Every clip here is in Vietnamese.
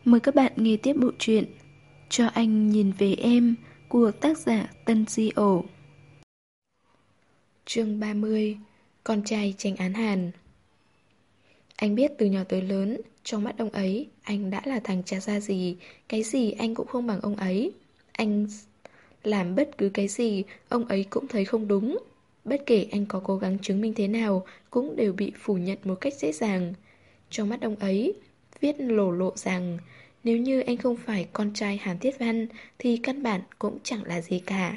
Mời các bạn nghe tiếp bộ truyện Cho anh nhìn về em của tác giả Tân Di Ổ. Chương 30. Con trai tranh án Hàn. Anh biết từ nhỏ tới lớn, trong mắt ông ấy, anh đã là thằng cha ra gì, cái gì anh cũng không bằng ông ấy. Anh làm bất cứ cái gì, ông ấy cũng thấy không đúng. Bất kể anh có cố gắng chứng minh thế nào, cũng đều bị phủ nhận một cách dễ dàng. Trong mắt ông ấy, viết lộ lộ rằng nếu như anh không phải con trai Hàn Thiết Văn thì căn bản cũng chẳng là gì cả.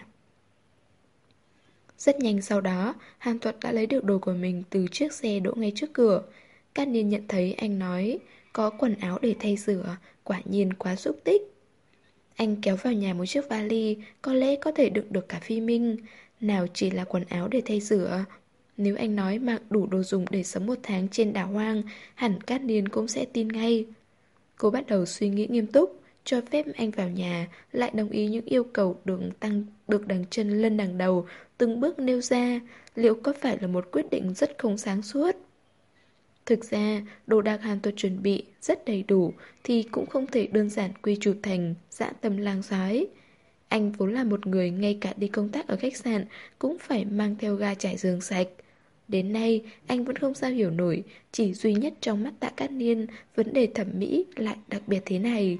Rất nhanh sau đó, Hàn Thuật đã lấy được đồ của mình từ chiếc xe đỗ ngay trước cửa. Cát Niên nhận thấy anh nói có quần áo để thay rửa, quả nhiên quá xúc tích. Anh kéo vào nhà một chiếc vali, có lẽ có thể đựng được cả Phi Minh. Nào chỉ là quần áo để thay rửa. Nếu anh nói mang đủ đồ dùng để sống một tháng trên đảo hoang, hẳn Cát Niên cũng sẽ tin ngay. Cô bắt đầu suy nghĩ nghiêm túc, cho phép anh vào nhà, lại đồng ý những yêu cầu được đằng chân lên đằng đầu, từng bước nêu ra, liệu có phải là một quyết định rất không sáng suốt. Thực ra, đồ đạc Hàn Thuật chuẩn bị rất đầy đủ thì cũng không thể đơn giản quy chụp thành dã tâm lang sói. Anh vốn là một người ngay cả đi công tác ở khách sạn cũng phải mang theo ga trải giường sạch. Đến nay, anh vẫn không sao hiểu nổi, chỉ duy nhất trong mắt Tạ Cát Niên, vấn đề thẩm mỹ lại đặc biệt thế này.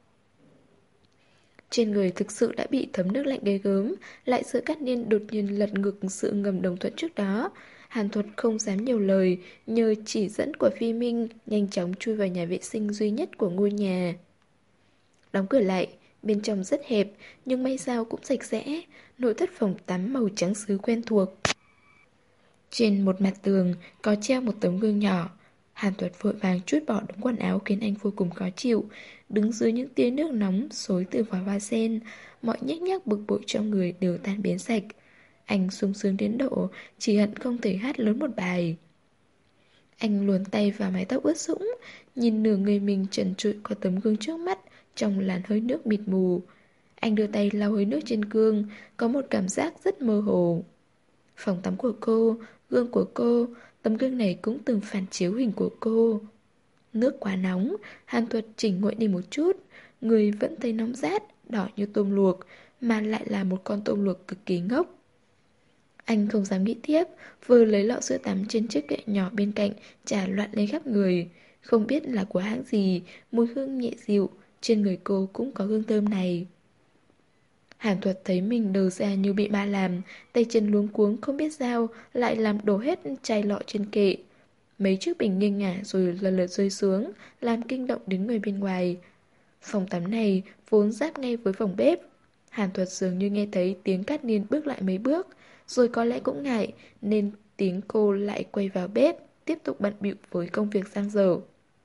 Trên người thực sự đã bị thấm nước lạnh ghê gớm, lại giữa Cát Niên đột nhiên lật ngược sự ngầm đồng thuận trước đó. Hàn Thuật không dám nhiều lời, nhờ chỉ dẫn của Phi Minh, nhanh chóng chui vào nhà vệ sinh duy nhất của ngôi nhà. Đóng cửa lại, bên trong rất hẹp, nhưng may sao cũng sạch sẽ, nội thất phòng tắm màu trắng sứ quen thuộc. Trên một mặt tường có treo một tấm gương nhỏ. Hàn Thuật vội vàng trút bỏ đống quần áo khiến anh vô cùng khó chịu. Đứng dưới những tia nước nóng xối từ vòi hoa sen, mọi nhếch nhác bực bội trong người đều tan biến sạch. Anh sung sướng đến độ chỉ hận không thể hát lớn một bài. Anh luồn tay vào mái tóc ướt sũng, nhìn nửa người mình trần trụi qua tấm gương trước mắt trong làn hơi nước mịt mù. Anh đưa tay lau hơi nước trên gương, có một cảm giác rất mơ hồ. Phòng tắm của cô, gương của cô, tấm gương này cũng từng phản chiếu hình của cô. Nước quá nóng, Hàn Thuật chỉnh nguội đi một chút, người vẫn thấy nóng rát, đỏ như tôm luộc, mà lại là một con tôm luộc cực kỳ ngốc. Anh không dám nghĩ tiếp, vừa lấy lọ sữa tắm trên chiếc kệ nhỏ bên cạnh, trà loạn lên khắp người. Không biết là của hãng gì, mùi hương nhẹ dịu, trên người cô cũng có hương thơm này. Hàn Thuật thấy mình đờ ra như bị ma làm, tay chân luống cuống không biết sao, lại làm đổ hết chai lọ trên kệ. Mấy chiếc bình nghiêng ngả rồi lần lượt rơi xuống, làm kinh động đến người bên ngoài. Phòng tắm này vốn giáp ngay với phòng bếp. Hàn Thuật dường như nghe thấy tiếng Cát Niên bước lại mấy bước, rồi có lẽ cũng ngại, nên tiếng cô lại quay vào bếp, tiếp tục bận bịu với công việc dang dở.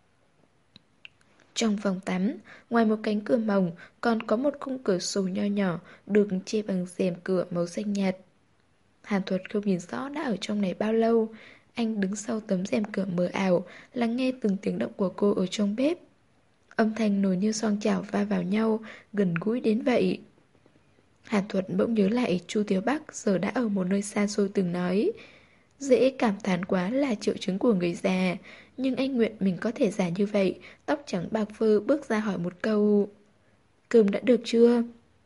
Trong phòng tắm, ngoài một cánh cửa mỏng, còn có một khung cửa sổ nho nhỏ được che bằng rèm cửa màu xanh nhạt. Hàn Thuật không nhìn rõ đã ở trong này bao lâu. Anh đứng sau tấm rèm cửa mờ ảo, lắng nghe từng tiếng động của cô ở trong bếp. Âm thanh nổi như xoong chảo va vào nhau, gần gũi đến vậy. Hàn Thuật bỗng nhớ lại Chu Tiểu Bắc giờ đã ở một nơi xa xôi từng nói. Dễ cảm thán quá là triệu chứng của người già, nhưng anh nguyện mình có thể già như vậy, tóc trắng bạc phơ bước ra hỏi một câu. Cơm đã được chưa?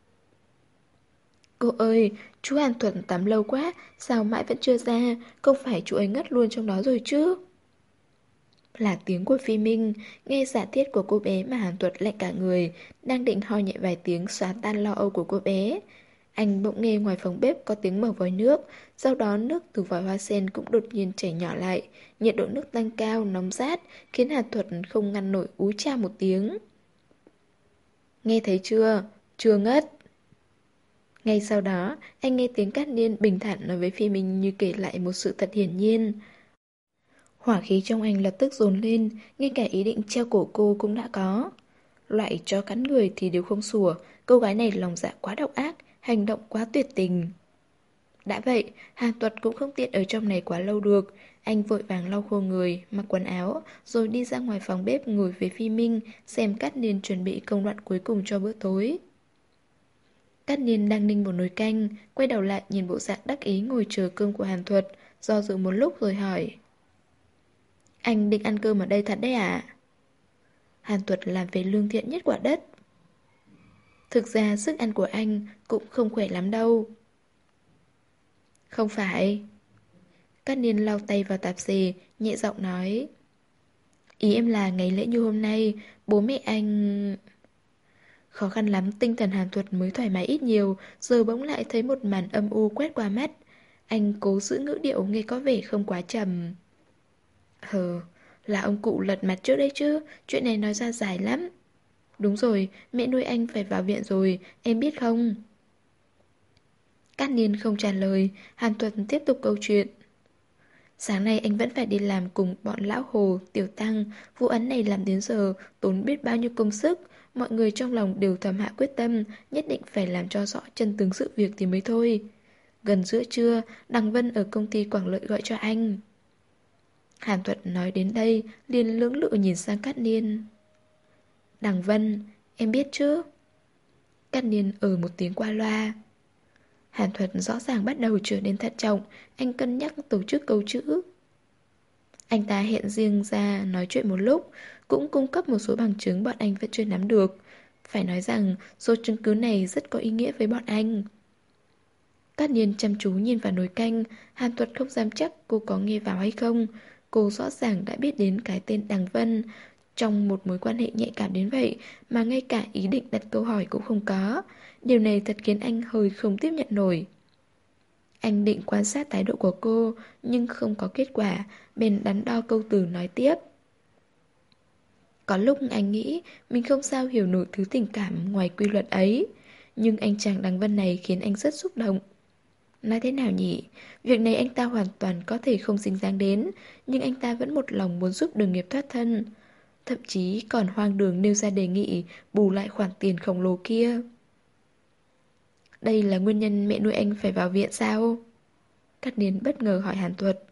Cô ơi, chú Hàn Thuận tắm lâu quá, sao mãi vẫn chưa ra, không phải chú ấy ngất luôn trong đó rồi chứ? Là tiếng của Phi Minh, nghe giả thiết của cô bé mà Hàn Tuật lạnh cả người, đang định ho nhẹ vài tiếng xóa tan lo âu của cô bé. Anh bỗng nghe ngoài phòng bếp có tiếng mở vòi nước, sau đó nước từ vòi hoa sen cũng đột nhiên chảy nhỏ lại, nhiệt độ nước tăng cao, nóng rát, khiến Hàn Tuật không ngăn nổi ú cha một tiếng. Nghe thấy chưa? Chưa ngất. Ngay sau đó, anh nghe tiếng Cát Niên bình thản nói với Phi Minh như kể lại một sự thật hiển nhiên. Hỏa khí trong anh lập tức dồn lên, ngay cả ý định treo cổ cô cũng đã có. Loại chó cắn người thì đều không sủa, cô gái này lòng dạ quá độc ác, hành động quá tuyệt tình. Đã vậy, Hàn Tuật cũng không tiện ở trong này quá lâu được. Anh vội vàng lau khô người, mặc quần áo, rồi đi ra ngoài phòng bếp ngồi với Phi Minh, xem Cát Niên chuẩn bị công đoạn cuối cùng cho bữa tối. Cát Niên đang ninh một nồi canh, quay đầu lại nhìn bộ dạng đắc ý ngồi chờ cơm của Hàn Thuật, do dự một lúc rồi hỏi. Anh định ăn cơm ở đây thật đấy à? Hàn Tuật làm về lương thiện nhất quả đất. Thực ra sức ăn của anh cũng không khỏe lắm đâu. Không phải. Cát Niên lau tay vào tạp dề, nhẹ giọng nói. Ý em là ngày lễ như hôm nay, bố mẹ anh... Khó khăn lắm tinh thần Hàn Thuật mới thoải mái ít nhiều, giờ bỗng lại thấy một màn âm u quét qua mắt. Anh cố giữ ngữ điệu nghe có vẻ không quá trầm. Là ông cụ lật mặt trước đấy chứ, chuyện này nói ra dài lắm. Đúng rồi, mẹ nuôi anh phải vào viện rồi, em biết không? Cát Niên không trả lời, Hàn Thuật tiếp tục câu chuyện. Sáng nay anh vẫn phải đi làm cùng bọn lão Hồ, Tiểu Tăng, vụ án này làm đến giờ, tốn biết bao nhiêu công sức. Mọi người trong lòng đều thầm hạ quyết tâm, nhất định phải làm cho rõ chân tướng sự việc thì mới thôi. Gần giữa trưa, Đằng Vân ở công ty Quảng Lợi gọi cho anh. Hàn Thuật nói đến đây, liền lưỡng lự nhìn sang Cát Niên. Đằng Vân, em biết chứ? Cát Niên một tiếng qua loa. Hàn Thuật rõ ràng bắt đầu trở nên thận trọng, anh cân nhắc tổ chức câu chữ. Anh ta hẹn riêng ra nói chuyện một lúc, cũng cung cấp một số bằng chứng bọn anh vẫn chưa nắm được. Phải nói rằng số chứng cứ này rất có ý nghĩa với bọn anh. Cát Niên chăm chú nhìn vào nồi canh, Hàn Thuật không dám chắc cô có nghe vào hay không. Cô rõ ràng đã biết đến cái tên Đằng Vân, trong một mối quan hệ nhạy cảm đến vậy mà ngay cả ý định đặt câu hỏi cũng không có. Điều này thật khiến anh hơi không tiếp nhận nổi. Anh định quan sát thái độ của cô, nhưng không có kết quả, bèn đắn đo câu từ nói tiếp. Có lúc anh nghĩ mình không sao hiểu nổi thứ tình cảm ngoài quy luật ấy, nhưng anh chàng Đằng Vân này khiến anh rất xúc động. Nói thế nào nhỉ? Việc này anh ta hoàn toàn có thể không dính dáng đến, nhưng anh ta vẫn một lòng muốn giúp Đường Nghiệp thoát thân. Thậm chí còn hoang đường nêu ra đề nghị bù lại khoản tiền khổng lồ kia. Đây là nguyên nhân mẹ nuôi anh phải vào viện sao? Cát Niên bất ngờ hỏi Hàn Thuật.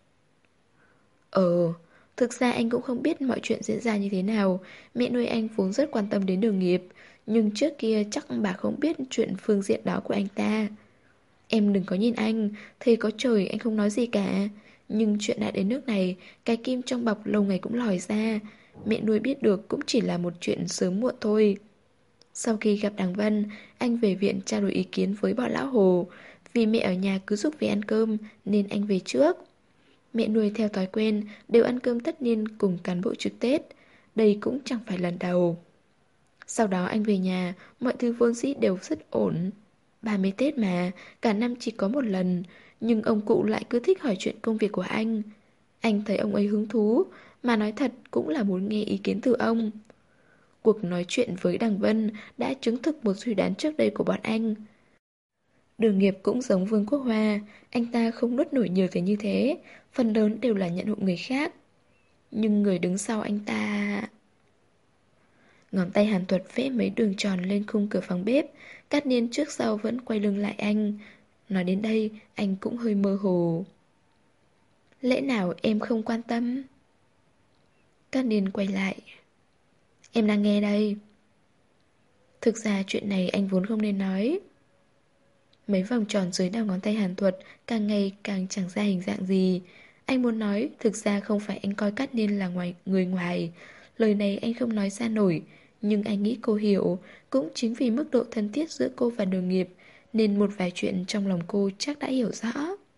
Thực ra anh cũng không biết mọi chuyện diễn ra như thế nào. Mẹ nuôi anh vốn rất quan tâm đến Đường Nghiệp, nhưng trước kia chắc bà không biết chuyện phương diện đó của anh ta. Em đừng có nhìn anh, thề có trời anh không nói gì cả. Nhưng chuyện đã đến nước này, cái kim trong bọc lâu ngày cũng lòi ra. Mẹ nuôi biết được cũng chỉ là một chuyện sớm muộn thôi. Sau khi gặp Đằng Vân, anh về viện trao đổi ý kiến với bọn lão Hồ. Vì mẹ ở nhà cứ giúp về ăn cơm nên anh về trước. Mẹ nuôi theo thói quen đều ăn cơm tất niên cùng cán bộ trực Tết. Đây cũng chẳng phải lần đầu. Sau đó anh về nhà, mọi thứ vốn dĩ đều rất ổn. 30 Tết mà, cả năm chỉ có một lần, nhưng ông cụ lại cứ thích hỏi chuyện công việc của anh. Anh thấy ông ấy hứng thú, mà nói thật cũng là muốn nghe ý kiến từ ông. Cuộc nói chuyện với Đằng Vân đã chứng thực một suy đoán trước đây của bọn anh. Đường Nghiệp cũng giống Vương Quốc Hoa, anh ta không nuốt nổi nhiều thứ như thế, phần lớn đều là nhận hộ người khác. Nhưng người đứng sau anh ta... Ngón tay Hàn Thuật vẽ mấy đường tròn lên khung cửa phòng bếp, Cát Niên trước sau vẫn quay lưng lại anh. Nói đến đây, anh cũng hơi mơ hồ. Lẽ nào em không quan tâm? Cát Niên quay lại. Em đang nghe đây. Thực ra chuyện này anh vốn không nên nói. Mấy vòng tròn dưới đầu ngón tay Hàn Thuật càng ngày càng chẳng ra hình dạng gì. Anh muốn nói, thực ra không phải anh coi Cát Niên là người ngoài. Lời này anh không nói ra nổi, nhưng anh nghĩ cô hiểu. Cũng chính vì mức độ thân thiết giữa cô và Đường Nghiệp, nên một vài chuyện trong lòng cô chắc đã hiểu rõ.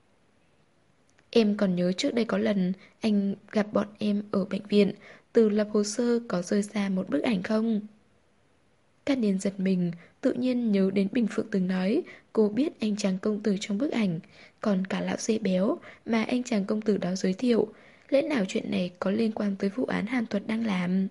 Em còn nhớ trước đây có lần anh gặp bọn em ở bệnh viện, từ lập hồ sơ có rơi ra một bức ảnh không? Cát Niên giật mình, tự nhiên nhớ đến Bình Phượng từng nói cô biết anh chàng công tử trong bức ảnh, còn cả lão dê béo mà anh chàng công tử đó giới thiệu. Lẽ nào chuyện này có liên quan tới vụ án Hàn Thuật đang làm?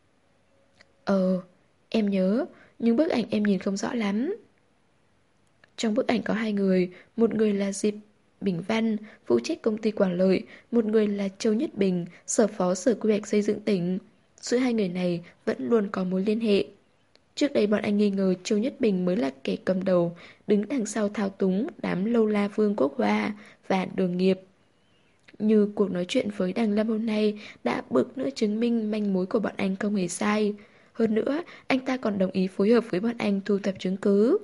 Em nhớ, nhưng bức ảnh em nhìn không rõ lắm. Trong bức ảnh có hai người, một người là Diệp Bình Văn, phụ trách công ty Quảng Lợi, một người là Châu Nhất Bình, sở phó sở quy hoạch xây dựng tỉnh. Giữa hai người này vẫn luôn có mối liên hệ. Trước đây bọn anh nghi ngờ Châu Nhất Bình mới là kẻ cầm đầu, đứng đằng sau thao túng đám lâu la Vương Quốc Hoa và Đường Nghiệp. Như cuộc nói chuyện với Đằng Lâm hôm nay đã bực nữa chứng minh manh mối của bọn anh không hề sai. Hơn nữa, anh ta còn đồng ý phối hợp với bọn anh thu thập chứng cứ.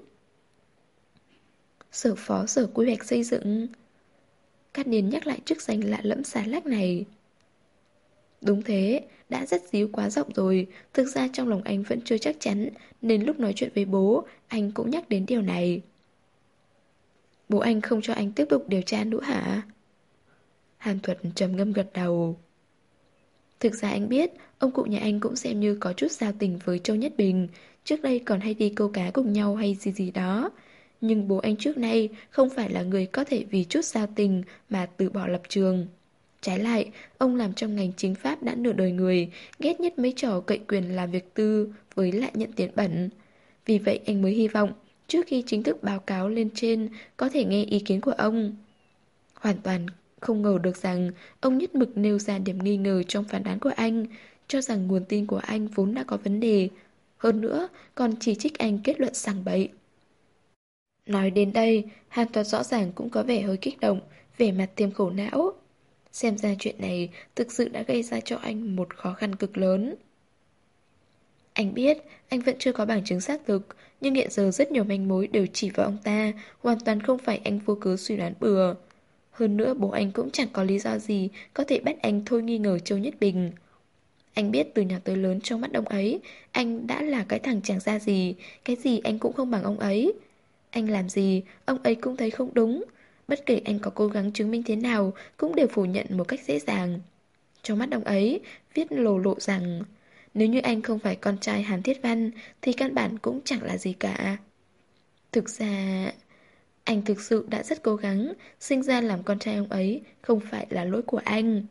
Sở phó sở quy hoạch xây dựng. Cát Niên nhắc lại chức danh lạ lẫm xà lách này. Đúng thế, đã dắt díu quá rộng rồi. Thực ra trong lòng anh vẫn chưa chắc chắn, nên lúc nói chuyện với bố, anh cũng nhắc đến điều này. Bố anh không cho anh tiếp tục điều tra nữa hả? Hàn Thuật trầm ngâm gật đầu. Thực ra anh biết, ông cụ nhà anh cũng xem như có chút giao tình với Châu Nhất Bình. Trước đây còn hay đi câu cá cùng nhau hay gì gì đó. Nhưng bố anh trước nay không phải là người có thể vì chút giao tình mà từ bỏ lập trường. Trái lại, ông làm trong ngành chính pháp đã nửa đời người, ghét nhất mấy trò cậy quyền làm việc tư với lại nhận tiền bẩn. Vì vậy anh mới hy vọng, trước khi chính thức báo cáo lên trên, có thể nghe ý kiến của ông. Hoàn toàn không ngờ được rằng ông nhất mực nêu ra điểm nghi ngờ trong phán đoán của anh, cho rằng nguồn tin của anh vốn đã có vấn đề. Hơn nữa, còn chỉ trích anh kết luận sằng bậy. Nói đến đây, Hàn Toán rõ ràng cũng có vẻ hơi kích động, vẻ mặt tiêm khổ não. Xem ra chuyện này thực sự đã gây ra cho anh một khó khăn cực lớn. Anh biết anh vẫn chưa có bằng chứng xác thực, nhưng hiện giờ rất nhiều manh mối đều chỉ vào ông ta, hoàn toàn không phải anh vô cớ suy đoán bừa. Hơn nữa bố anh cũng chẳng có lý do gì có thể bắt anh thôi nghi ngờ Châu Nhất Bình. Anh biết từ nhỏ tới lớn trong mắt ông ấy, anh đã là cái thằng chẳng ra gì, cái gì anh cũng không bằng ông ấy. Anh làm gì, ông ấy cũng thấy không đúng. Bất kể anh có cố gắng chứng minh thế nào, cũng đều phủ nhận một cách dễ dàng. Trong mắt ông ấy, viết lộ rằng nếu như anh không phải con trai Hàn Thiết Văn thì căn bản cũng chẳng là gì cả. Thực ra, anh thực sự đã rất cố gắng, sinh ra làm con trai ông ấy không phải là lỗi của anh.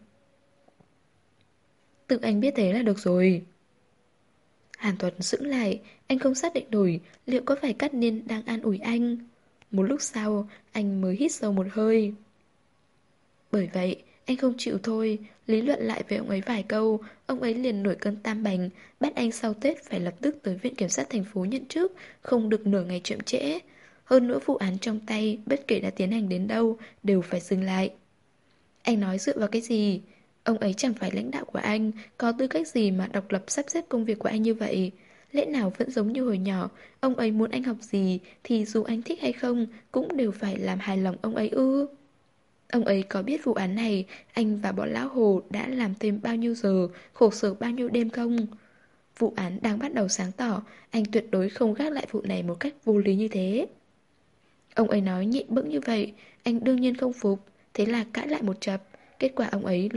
Tự anh biết thế là được rồi. Hàn Tuấn sững lại, anh không xác định nổi liệu có phải Cát Niên đang an ủi anh. Một lúc sau, anh mới hít sâu một hơi. Bởi vậy, anh không chịu thôi, lý luận lại với ông ấy vài câu, ông ấy liền nổi cơn tam bành, bắt anh sau Tết phải lập tức tới viện kiểm sát thành phố nhận chức, không được nửa ngày chậm trễ. Hơn nữa vụ án trong tay, bất kể đã tiến hành đến đâu, đều phải dừng lại. Anh nói dựa vào cái gì? Ông ấy chẳng phải lãnh đạo của anh, có tư cách gì mà độc lập sắp xếp công việc của anh như vậy? Lẽ nào vẫn giống như hồi nhỏ, ông ấy muốn anh học gì thì dù anh thích hay không cũng đều phải làm hài lòng ông ấy ư? Ông ấy có biết vụ án này, anh và bọn lão Hồ đã làm thêm bao nhiêu giờ, khổ sở bao nhiêu đêm không? Vụ án đang bắt đầu sáng tỏ, anh tuyệt đối không gác lại vụ này một cách vô lý như thế. Ông ấy nói nhịn bững như vậy, anh đương nhiên không phục, thế là cãi lại một chập. Kết quả ông ấy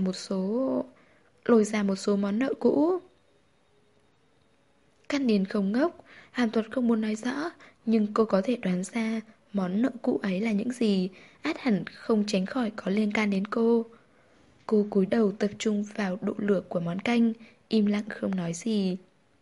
lôi ra một số món nợ cũ. Cát Niên không ngốc, Hàn Thuật không muốn nói rõ, nhưng cô có thể đoán ra món nợ cũ ấy là những gì, át hẳn không tránh khỏi có liên can đến cô. Cô cúi đầu tập trung vào độ lửa của món canh, im lặng không nói gì.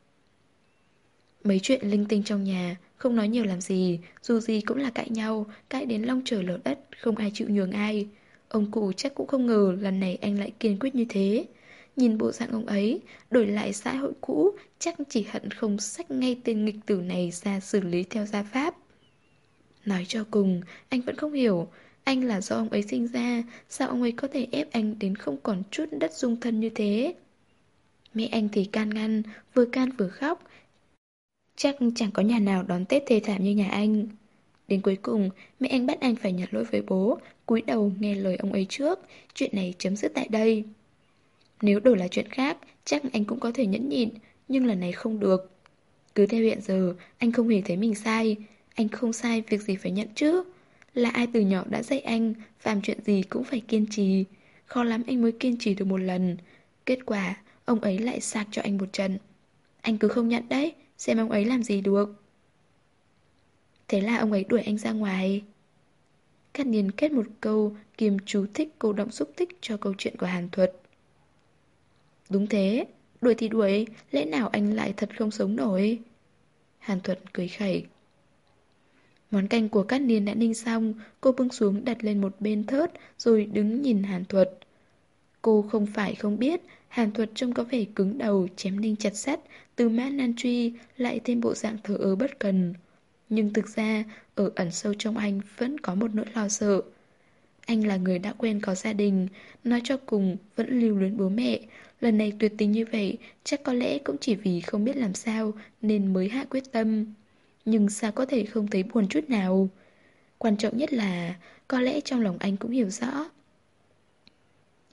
Mấy chuyện linh tinh trong nhà, không nói nhiều làm gì, dù gì cũng là cãi nhau, cãi đến long trời lở đất, không ai chịu nhường ai. Ông cụ chắc cũng không ngờ lần này anh lại kiên quyết như thế. Nhìn bộ dạng ông ấy, đổi lại xã hội cũ, chắc chỉ hận không xách ngay tên nghịch tử này ra xử lý theo gia pháp. Nói cho cùng, anh vẫn không hiểu, anh là do ông ấy sinh ra, sao ông ấy có thể ép anh đến không còn chút đất dung thân như thế? Mẹ anh thì can ngăn, vừa can vừa khóc, chắc chẳng có nhà nào đón Tết thê thảm như nhà anh. Đến cuối cùng, mẹ anh bắt anh phải nhận lỗi với bố, cúi đầu nghe lời ông ấy trước, chuyện này chấm dứt tại đây. Nếu đổi là chuyện khác, chắc anh cũng có thể nhẫn nhịn, nhưng lần này không được. Cứ theo hiện giờ, anh không hề thấy mình sai. Anh không sai, việc gì phải nhận chứ. Là ai từ nhỏ đã dạy anh, làm chuyện gì cũng phải kiên trì. Khó lắm anh mới kiên trì được một lần. Kết quả, ông ấy lại sạc cho anh một trận. Anh cứ không nhận đấy, xem ông ấy làm gì được. Thế là ông ấy đuổi anh ra ngoài. Cát Niên kết một câu kiềm chú thích cô động xúc tích cho câu chuyện của Hàn Thuật. Đúng thế, đuổi thì đuổi, lẽ nào anh lại thật không sống nổi? Hàn Thuật cười khẩy. Món canh của Cát Niên đã ninh xong, cô bưng xuống đặt lên một bên thớt rồi đứng nhìn Hàn Thuật. Cô không phải không biết, Hàn Thuật trông có vẻ cứng đầu, chém ninh chặt sắt, từ mã nan truy, lại thêm bộ dạng thờ ơ bất cần. Nhưng thực ra, ở ẩn sâu trong anh vẫn có một nỗi lo sợ. Anh là người đã quen có gia đình, nói cho cùng vẫn lưu luyến bố mẹ. Lần này tuyệt tình như vậy, chắc có lẽ cũng chỉ vì không biết làm sao nên mới hạ quyết tâm. Nhưng sao có thể không thấy buồn chút nào? Quan trọng nhất là, có lẽ trong lòng anh cũng hiểu rõ.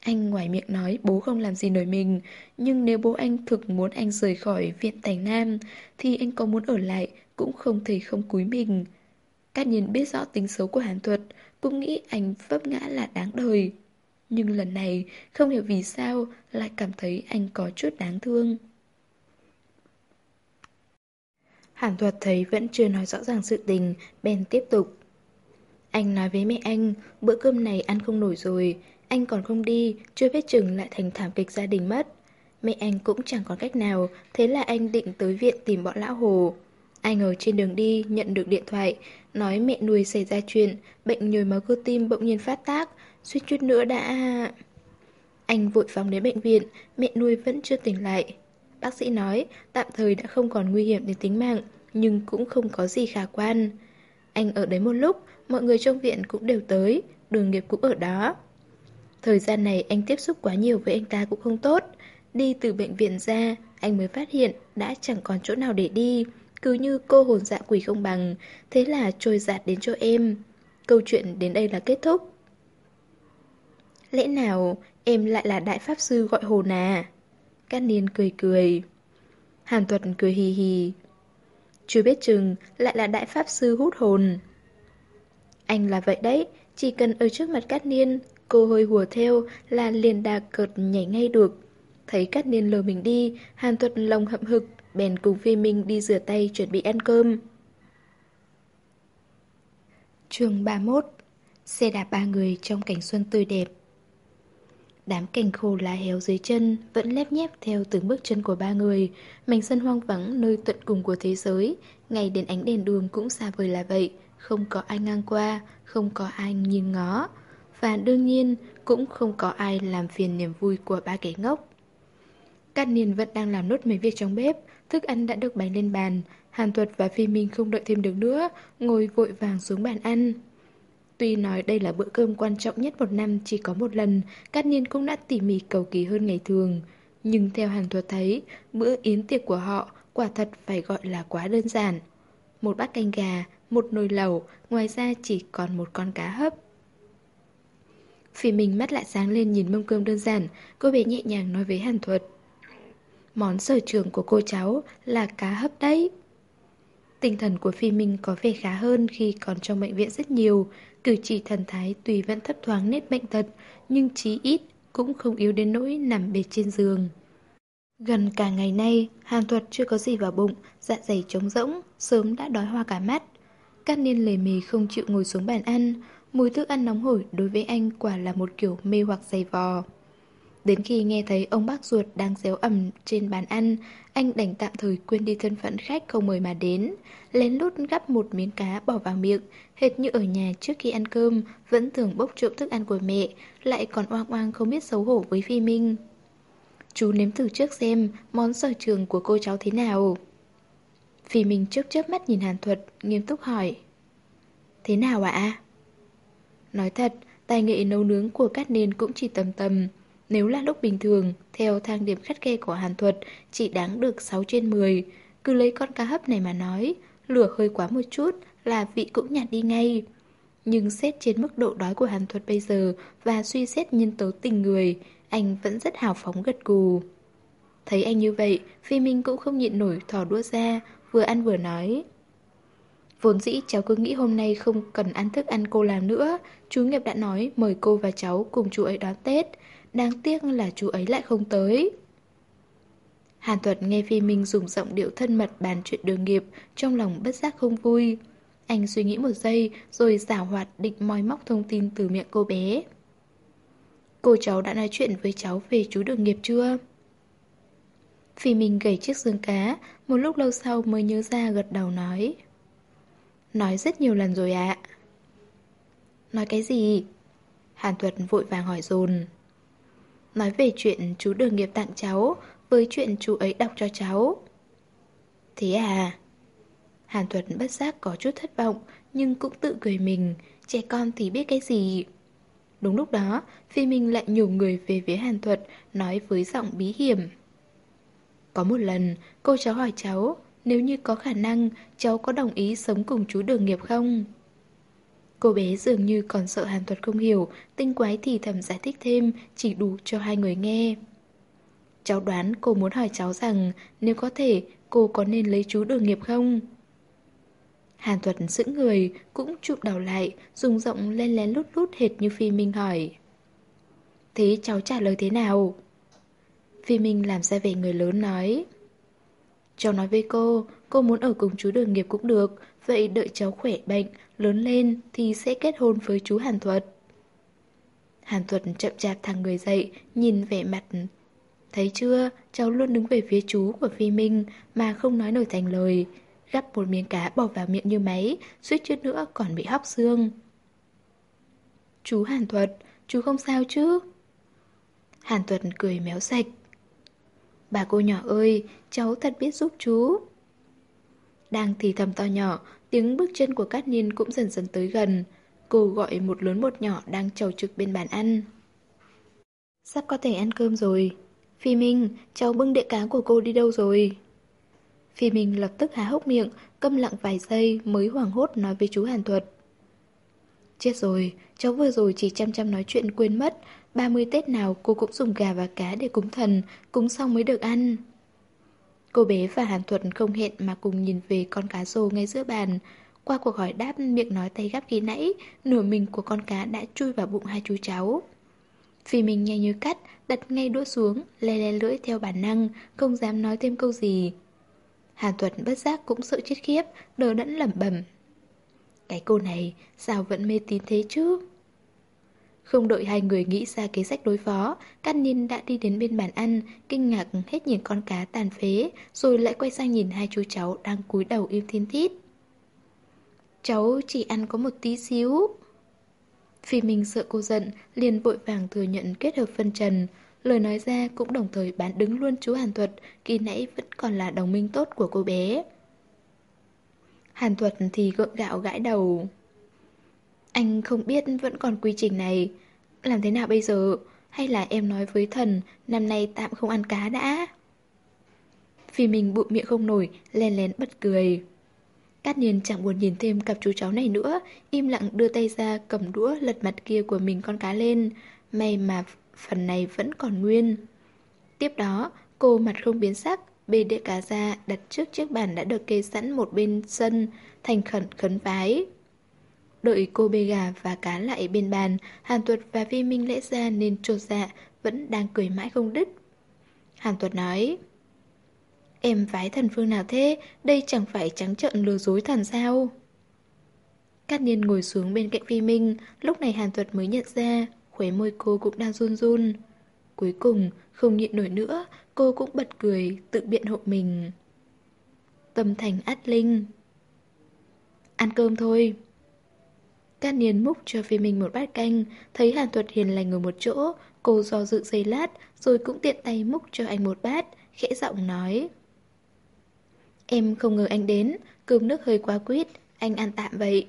Anh ngoài miệng nói bố không làm gì nổi mình, nhưng nếu bố anh thực muốn anh rời khỏi viện Thành Nam, thì anh có muốn ở lại cũng không thể không cúi mình. Cát Nhiên biết rõ tính xấu của Hàn Thuật, cũng nghĩ anh vấp ngã là đáng đời. Nhưng lần này, không hiểu vì sao, lại cảm thấy anh có chút đáng thương. Hàn Thuật thấy vẫn chưa nói rõ ràng sự tình, bèn tiếp tục. Anh nói với mẹ anh, bữa cơm này ăn không nổi rồi, anh còn không đi, chưa biết chừng lại thành thảm kịch gia đình mất. Mẹ anh cũng chẳng còn cách nào, thế là anh định tới viện tìm bọn lão Hồ. Anh ở trên đường đi nhận được điện thoại, nói mẹ nuôi xảy ra chuyện, bệnh nhồi máu cơ tim bỗng nhiên phát tác, suýt chút nữa đã... Anh vội phóng đến bệnh viện, mẹ nuôi vẫn chưa tỉnh lại. Bác sĩ nói tạm thời đã không còn nguy hiểm đến tính mạng, nhưng cũng không có gì khả quan. Anh ở đấy một lúc, mọi người trong viện cũng đều tới, Đường Nghiệp cũng ở đó. Thời gian này anh tiếp xúc quá nhiều với anh ta cũng không tốt. Đi từ bệnh viện ra, anh mới phát hiện đã chẳng còn chỗ nào để đi, cứ như cô hồn dạ quỷ không bằng, thế là trôi dạt đến chỗ em. Câu chuyện đến đây là kết thúc. Lẽ nào em lại là đại pháp sư gọi hồn à? Cát Niên cười cười. Hàn Thuật cười hì hì. Chưa biết chừng lại là đại pháp sư hút hồn. Anh là vậy đấy, chỉ cần ở trước mặt Cát Niên, cô hơi hùa theo là liền đà cợt nhảy ngay được. Thấy Cát Niên lờ mình đi, Hàn Thuật lòng hậm hực, bèn cùng Phi Minh đi rửa tay chuẩn bị ăn cơm. Chương 31. Xe đạp ba người trong cảnh xuân tươi đẹp. Đám cành khô lá héo dưới chân vẫn lép nhép theo từng bước chân của ba người. Mảnh sân hoang vắng nơi tận cùng của thế giới, ngay đến ánh đèn đường cũng xa vời là vậy. Không có ai ngang qua, không có ai nhìn ngó. Và đương nhiên cũng không có ai làm phiền niềm vui của ba kẻ ngốc. Cát Niên vẫn đang làm nốt mấy việc trong bếp. Thức ăn đã được bày lên bàn. Hàn Thuật và Phi Minh không đợi thêm được nữa, ngồi vội vàng xuống bàn ăn. Tuy nói đây là bữa cơm quan trọng nhất một năm chỉ có một lần, Cát Niên cũng đã tỉ mỉ cầu kỳ hơn ngày thường. Nhưng theo Hàn Thuật thấy, bữa yến tiệc của họ quả thật phải gọi là quá đơn giản. Một bát canh gà, một nồi lẩu, ngoài ra chỉ còn một con cá hấp. Phỉ mình mắt lại sáng lên nhìn mâm cơm đơn giản, cô bé nhẹ nhàng nói với Hàn Thuật. Món sở trường của cô cháu là cá hấp đấy. Tinh thần của Phi Minh có vẻ khá hơn khi còn trong bệnh viện rất nhiều. Cử chỉ thần thái tuy vẫn thấp thoáng nét bệnh tật, nhưng chí ít cũng không yếu đến nỗi nằm bệt trên giường. Gần cả ngày nay, Hàn Thuật chưa có gì vào bụng, dạ dày trống rỗng, sớm đã đói hoa cả mắt. Cát Niên lề mề không chịu ngồi xuống bàn ăn, mùi thức ăn nóng hổi đối với anh quả là một kiểu mê hoặc dày vò. Đến khi nghe thấy ông bác ruột đang réo ầm trên bàn ăn, anh đành tạm thời quên đi thân phận khách không mời mà đến, lén lút gắp một miếng cá bỏ vào miệng, hệt như ở nhà trước khi ăn cơm, vẫn thường bốc trộm thức ăn của mẹ, lại còn oang oang không biết xấu hổ với Phi Minh. Chú nếm thử trước xem món sở trường của cô cháu thế nào. Phi Minh chớp chớp mắt nhìn Hàn Thuật, nghiêm túc hỏi. Thế nào ạ? Nói thật, tài nghệ nấu nướng của Cát Niên cũng chỉ tầm tầm. Nếu là lúc bình thường, theo thang điểm khắt khe của Hàn Thuật, chỉ đáng được 6 trên 10. Cứ lấy con cá hấp này mà nói, lửa hơi quá một chút là vị cũng nhạt đi ngay. Nhưng xét trên mức độ đói của Hàn Thuật bây giờ và suy xét nhân tố tình người, anh vẫn rất hào phóng gật gù. Thấy anh như vậy, Phi Minh cũng không nhịn nổi thò đũa ra, vừa ăn vừa nói. Vốn dĩ cháu cứ nghĩ hôm nay không cần ăn thức ăn cô làm nữa. Chú Nghiệp đã nói mời cô và cháu cùng chú ấy đón Tết. Đáng tiếc là chú ấy lại không tới. Hàn Thuật nghe Phi Minh dùng giọng điệu thân mật bàn chuyện Đường Nghiệp, trong lòng bất giác không vui. Anh suy nghĩ một giây rồi giảo hoạt định moi móc thông tin từ miệng cô bé. Cô cháu đã nói chuyện với cháu về chú Đường Nghiệp chưa? Phi Minh gẩy chiếc xương cá, một lúc lâu sau mới nhớ ra gật đầu nói. Nói rất nhiều lần rồi ạ. Nói cái gì? Hàn Thuật vội vàng hỏi dồn. Nói về chuyện chú Đường Nghiệp tặng cháu, với chuyện chú ấy đọc cho cháu. Thế à? Hàn Thuật bất giác có chút thất vọng, nhưng cũng tự cười mình, trẻ con thì biết cái gì. Đúng lúc đó, Phi Minh lại nhổ người về phía Hàn Thuật, nói với giọng bí hiểm. Có một lần, cô cháu hỏi cháu, nếu như có khả năng, cháu có đồng ý sống cùng chú Đường Nghiệp không? Cô bé dường như còn sợ Hàn Thuật không hiểu, tinh quái thì thầm giải thích thêm, chỉ đủ cho hai người nghe. Cháu đoán cô muốn hỏi cháu rằng nếu có thể cô có nên lấy chú Đường Nghiệp không? Hàn Thuật sững người, cũng chụp đầu lại, dùng giọng lén lén lút lút hệt như Phi Minh hỏi. Thế cháu trả lời thế nào? Phi Minh làm ra vẻ người lớn nói. Cháu nói với cô muốn ở cùng chú Đường Nghiệp cũng được, vậy đợi cháu khỏe bệnh, lớn lên thì sẽ kết hôn với chú Hàn Thuật. Hàn Thuật chậm chạp thẳng người dậy, nhìn vẻ mặt. Thấy chưa, cháu luôn đứng về phía chú của Phi Minh mà không nói nổi thành lời. Gắp một miếng cá bỏ vào miệng như máy, suýt chút nữa còn bị hóc xương. Chú Hàn Thuật, chú không sao chứ? Hàn Thuật cười méo sạch. Bà cô nhỏ ơi, cháu thật biết giúp chú. Đang thì thầm to nhỏ, tiếng bước chân của Cát Nhiên cũng dần dần tới gần. Cô gọi một lớn một nhỏ đang chầu trực bên bàn ăn. Sắp có thể ăn cơm rồi. Phi Minh, cháu bưng đĩa cá của cô đi đâu rồi? Phi Minh lập tức há hốc miệng, câm lặng vài giây mới hoảng hốt nói với chú Hàn Thuật. Chết rồi, cháu vừa rồi chỉ chăm chăm nói chuyện quên mất. 30 Tết nào cô cũng dùng gà và cá để cúng thần, cúng xong mới được ăn. Cô bé và Hàn Thuật không hẹn mà cùng nhìn về con cá rô ngay giữa bàn. Qua cuộc hỏi đáp miệng nói tay gắp khi nãy, nửa mình của con cá đã chui vào bụng hai chú cháu. Phi Minh nhanh như cắt, đặt ngay đũa xuống, le le lưỡi theo bản năng, không dám nói thêm câu gì. Hàn Thuật bất giác cũng sợ chết khiếp, đờ đẫn lẩm bẩm. Cái cô này, sao vẫn mê tín thế chứ? Không đợi hai người nghĩ ra kế sách đối phó, Cát Nhiên đã đi đến bên bàn ăn, kinh ngạc hết nhìn con cá tàn phế, rồi lại quay sang nhìn hai chú cháu đang cúi đầu im thin thít. Cháu chỉ ăn có một tí xíu. Phi Minh sợ cô giận, liền vội vàng thừa nhận kết hợp phân trần. Lời nói ra cũng đồng thời bán đứng luôn chú Hàn Thuật, khi nãy vẫn còn là đồng minh tốt của cô bé. Hàn Thuật thì gượng gạo gãi đầu. Anh không biết vẫn còn quy trình này. Làm thế nào bây giờ? Hay là em nói với thần, năm nay tạm không ăn cá đã? Phi Minh bụm miệng không nổi, len lén bật cười. Cát Nhiên chẳng buồn nhìn thêm cặp chú cháu này nữa, im lặng đưa tay ra cầm đũa lật mặt kia của mình con cá lên. May mà phần này vẫn còn nguyên. Tiếp đó, cô mặt không biến sắc, bê đĩa cá ra đặt trước chiếc bàn đã được kê sẵn một bên sân, thành khẩn khấn vái. Đợi cô bê gà và cá lại bên bàn, Hàn Tuật và Vi Minh lẽ ra nên chột dạ, vẫn đang cười mãi không đứt. Hàn Tuật nói, em vái thần phương nào thế? Đây chẳng phải trắng trợn lừa dối thần sao? Cát Niên ngồi xuống bên cạnh Vi Minh, lúc này Hàn Tuật mới nhận ra, khóe môi cô cũng đang run run. Cuối cùng, không nhịn nổi nữa, cô cũng bật cười, tự biện hộ mình. Tâm thành át linh. Ăn cơm thôi. Cát Niên múc cho Vi Minh một bát canh, thấy Hàn Tuật hiền lành ngồi một chỗ, cô do dự giây lát, rồi cũng tiện tay múc cho anh một bát, khẽ giọng nói. Em không ngờ anh đến, cơm nước hơi quá quýt, anh ăn tạm vậy.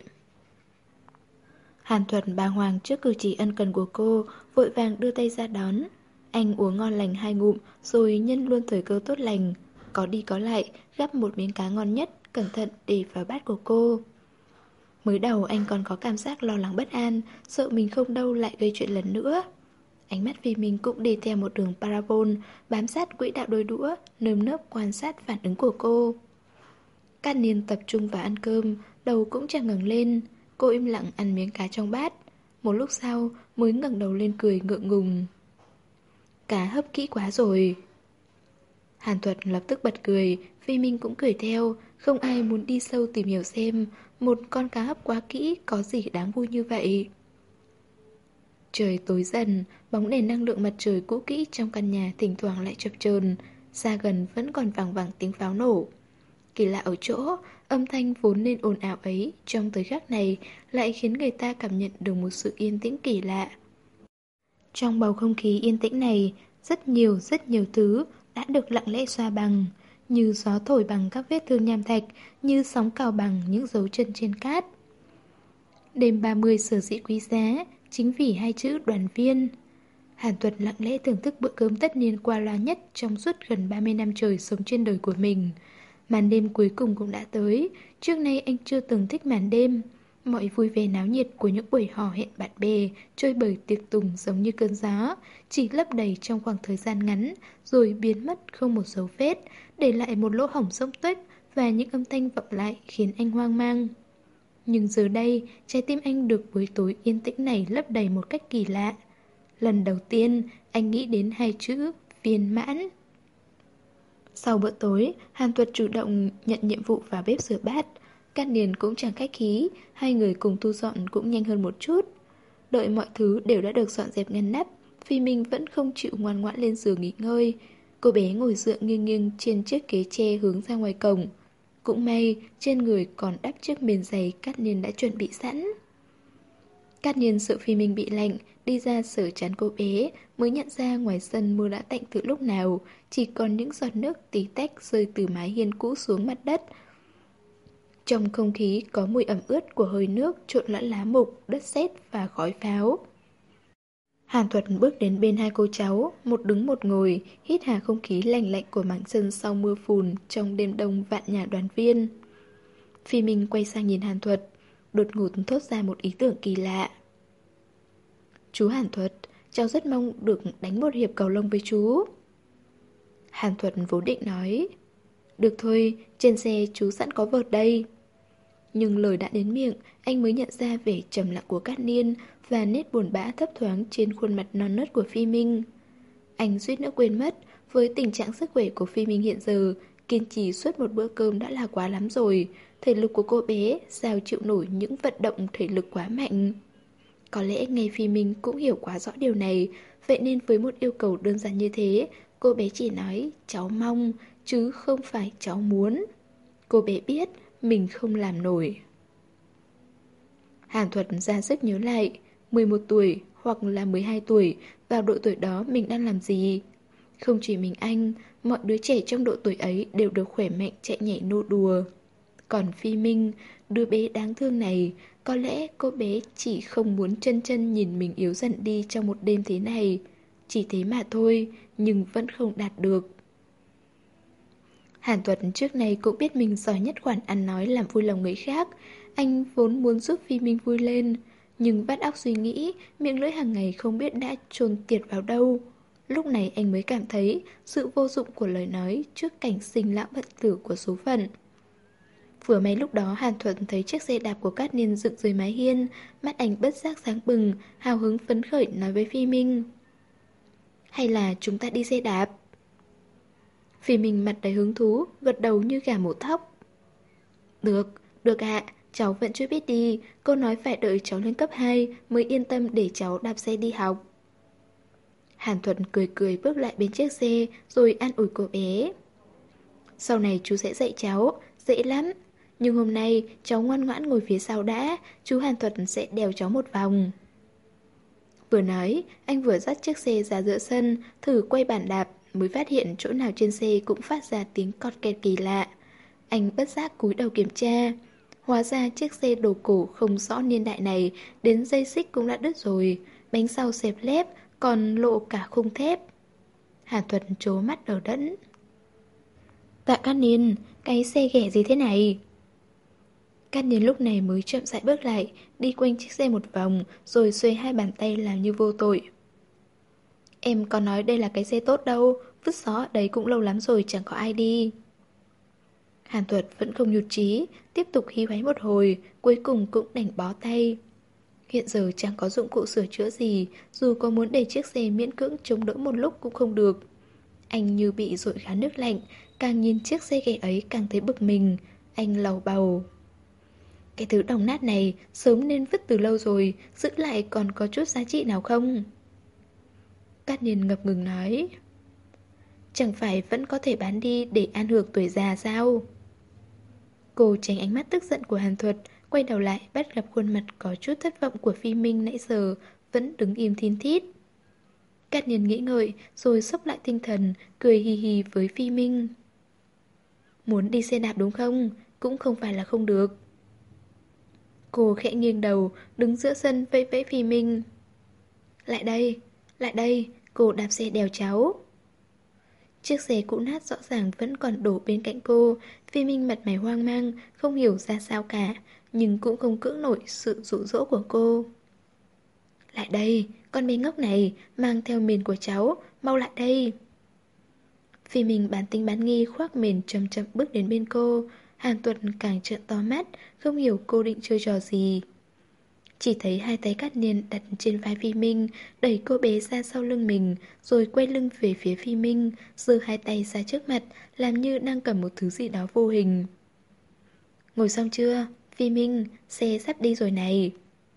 Hàn Thuật bàng hoàng trước cử chỉ ân cần của cô, vội vàng đưa tay ra đón. Anh uống ngon lành hai ngụm, rồi nhân luôn thời cơ tốt lành. Có đi có lại, gắp một miếng cá ngon nhất, cẩn thận để vào bát của cô. Mới đầu anh còn có cảm giác lo lắng bất an, sợ mình không đâu lại gây chuyện lần nữa. Ánh mắt vì mình cũng đi theo một đường parabol, bám sát quỹ đạo đôi đũa, nơm nớp quan sát phản ứng của cô. Cát Niên tập trung vào ăn cơm, đầu cũng chẳng ngẩng lên. Cô im lặng ăn miếng cá trong bát. Một lúc sau mới ngẩng đầu lên cười ngượng ngùng. Cá hấp kỹ quá rồi. Hàn Thuật lập tức bật cười, Phi Minh cũng cười theo. Không ai muốn đi sâu tìm hiểu xem một con cá hấp quá kỹ có gì đáng vui như vậy. Trời tối dần, bóng đèn năng lượng mặt trời cũ kỹ trong căn nhà thỉnh thoảng lại chập chờn, xa gần vẫn còn vang vẳng tiếng pháo nổ. Kỳ lạ ở chỗ, âm thanh vốn nên ồn ào ấy trong thời khắc này lại khiến người ta cảm nhận được một sự yên tĩnh kỳ lạ. Trong bầu không khí yên tĩnh này, rất nhiều thứ đã được lặng lẽ xoa bằng, như gió thổi bằng các vết thương nham thạch, như sóng cào bằng những dấu chân trên cát. Đêm 30 sở dĩ quý giá, chính vì hai chữ đoàn viên. Hàn Tuật lặng lẽ thưởng thức bữa cơm tất niên qua loa nhất trong suốt gần 30 năm trời sống trên đời của mình. Màn đêm cuối cùng cũng đã tới, trước nay anh chưa từng thích màn đêm. Mọi vui vẻ náo nhiệt của những buổi hò hẹn bạn bè, chơi bời tiệc tùng giống như cơn gió, chỉ lấp đầy trong khoảng thời gian ngắn, rồi biến mất không một dấu vết, để lại một lỗ hổng rỗng tuếch và những âm thanh vọng lại khiến anh hoang mang. Nhưng giờ đây, trái tim anh được buổi tối yên tĩnh này lấp đầy một cách kỳ lạ. Lần đầu tiên, anh nghĩ đến hai chữ viên mãn. Sau bữa tối, Hàn Tuật chủ động nhận nhiệm vụ vào bếp rửa bát. Cát Niên cũng chẳng khách khí, hai người cùng thu dọn cũng nhanh hơn một chút. Đợi mọi thứ đều đã được dọn dẹp ngăn nắp, Phi Minh vẫn không chịu ngoan ngoãn lên giường nghỉ ngơi. Cô bé ngồi dựa nghiêng nghiêng trên chiếc ghế tre hướng ra ngoài cổng. Cũng may, trên người còn đắp chiếc mền dày Cát Niên đã chuẩn bị sẵn. Cát Niên sợ Phi Minh bị lạnh, đi ra sờ chán cô bé, mới nhận ra ngoài sân mưa đã tạnh từ lúc nào, chỉ còn những giọt nước tí tách rơi từ mái hiên cũ xuống mặt đất. Trong không khí có mùi ẩm ướt của hơi nước trộn lẫn lá mục, đất sét và khói pháo. Hàn Thuật bước đến bên hai cô cháu, một đứng một ngồi, hít hà không khí lạnh lạnh của mảng sân sau mưa phùn trong đêm đông vạn nhà đoàn viên. Phi Minh quay sang nhìn Hàn Thuật, đột ngột thốt ra một ý tưởng kỳ lạ. Chú Hàn Thuật, cháu rất mong được đánh một hiệp cầu lông với chú. Hàn Thuật vốn định nói, được thôi, trên xe chú sẵn có vợt đây. Nhưng lời đã đến miệng, anh mới nhận ra vẻ trầm lặng của Cát Niên và nét buồn bã thấp thoáng trên khuôn mặt non nớt của Phi Minh. Anh suýt nữa quên mất, với tình trạng sức khỏe của Phi Minh hiện giờ, kiên trì suốt một bữa cơm đã là quá lắm rồi. Thể lực của cô bé sao chịu nổi những vận động thể lực quá mạnh. Có lẽ ngay Phi Minh cũng hiểu quá rõ điều này, vậy nên với một yêu cầu đơn giản như thế, cô bé chỉ nói cháu mong, chứ không phải cháu muốn. Cô bé biết mình không làm nổi. Hàn Thuật ra sức nhớ lại, 11 tuổi hoặc là 12 tuổi, vào độ tuổi đó mình đang làm gì? Không chỉ mình anh, mọi đứa trẻ trong độ tuổi ấy đều được khỏe mạnh chạy nhảy nô đùa. Còn Phi Minh, đứa bé đáng thương này, có lẽ cô bé chỉ không muốn chân chân nhìn mình yếu dần đi trong một đêm thế này. Chỉ thế mà thôi, nhưng vẫn không đạt được. Hàn Tuật trước này cũng biết mình giỏi nhất khoản ăn nói làm vui lòng người khác. Anh vốn muốn giúp Phi Minh vui lên, nhưng vắt óc suy nghĩ, miệng lưỡi hàng ngày không biết đã chôn tiệt vào đâu. Lúc này anh mới cảm thấy sự vô dụng của lời nói trước cảnh sinh lão bệnh tử của số phận. Vừa may lúc đó Hàn Thuận thấy chiếc xe đạp của Cát Niên dựng dưới mái hiên, mắt anh bất giác sáng bừng, hào hứng phấn khởi nói với Phi Minh. Hay là chúng ta đi xe đạp? Phi Minh mặt đầy hứng thú, gật đầu như gà mổ thóc. Được ạ, cháu vẫn chưa biết đi, cô nói phải đợi cháu lên cấp 2 mới yên tâm để cháu đạp xe đi học. Hàn Thuận cười cười bước lại bên chiếc xe rồi an ủi cô bé. Sau này chú sẽ dạy cháu, dễ lắm. Nhưng hôm nay cháu ngoan ngoãn ngồi phía sau đã, chú Hàn Thuật sẽ đèo cháu một vòng. Vừa nói, anh vừa dắt chiếc xe ra giữa sân, thử quay bàn đạp, mới phát hiện chỗ nào trên xe cũng phát ra tiếng cọt kẹt kỳ lạ. Anh bất giác cúi đầu kiểm tra. Hóa ra chiếc xe đồ cổ không rõ niên đại này, đến dây xích cũng đã đứt rồi, bánh sau xẹp lép, còn lộ cả khung thép. Hàn Thuật trố mắt đờ đẫn. Tạ Cát Niên, cái xe ghẻ gì thế này? Cát Niên lúc này mới chậm rãi bước lại, đi quanh chiếc xe một vòng, rồi xuê hai bàn tay làm như vô tội. Em có nói đây là cái xe tốt đâu, vứt xó ở đấy cũng lâu lắm rồi chẳng có ai đi. Hàn Thuật vẫn không nhụt chí, tiếp tục hí hoáy một hồi, cuối cùng cũng đành bó tay. Hiện giờ chẳng có dụng cụ sửa chữa gì, dù có muốn để chiếc xe miễn cưỡng chống đỡ một lúc cũng không được. Anh như bị dội gáo nước lạnh, càng nhìn chiếc xe ghẻ ấy càng thấy bực mình. Anh lầu bầu. Cái thứ đồng nát này sớm nên vứt từ lâu rồi, giữ lại còn có chút giá trị nào không? Cát Niên ngập ngừng nói. Chẳng phải vẫn có thể bán đi để an hưởng tuổi già sao? Cô tránh ánh mắt tức giận của Hàn Thuật, quay đầu lại bắt gặp khuôn mặt có chút thất vọng của Phi Minh nãy giờ vẫn đứng im thin thít. Cát Niên nghĩ ngợi rồi xốc lại tinh thần, cười hì hì với Phi Minh. Muốn đi xe đạp đúng không? Cũng không phải là không được. Cô khẽ nghiêng đầu, đứng giữa sân vẫy vẫy Phi Minh. Lại đây, cô đạp xe đèo cháu. Chiếc xe cũ nát rõ ràng vẫn còn đổ bên cạnh cô. Phi Minh mặt mày hoang mang, không hiểu ra sao cả, nhưng cũng không cưỡng nổi sự dụ dỗ của cô. Lại đây, con bé ngốc này, mang theo mền của cháu, mau lại đây. Phi Minh bán tính bán nghi khoác mền chậm chậm bước đến bên cô. Hàn Tuật càng trợn to mắt, không hiểu cô định chơi trò gì. Chỉ thấy hai tay Cát Niên đặt trên vai Phi Minh, đẩy cô bé ra sau lưng mình, rồi quay lưng về phía Phi Minh, giơ hai tay ra trước mặt, làm như đang cầm một thứ gì đó vô hình. Ngồi xong chưa? Phi Minh, xe sắp đi rồi này.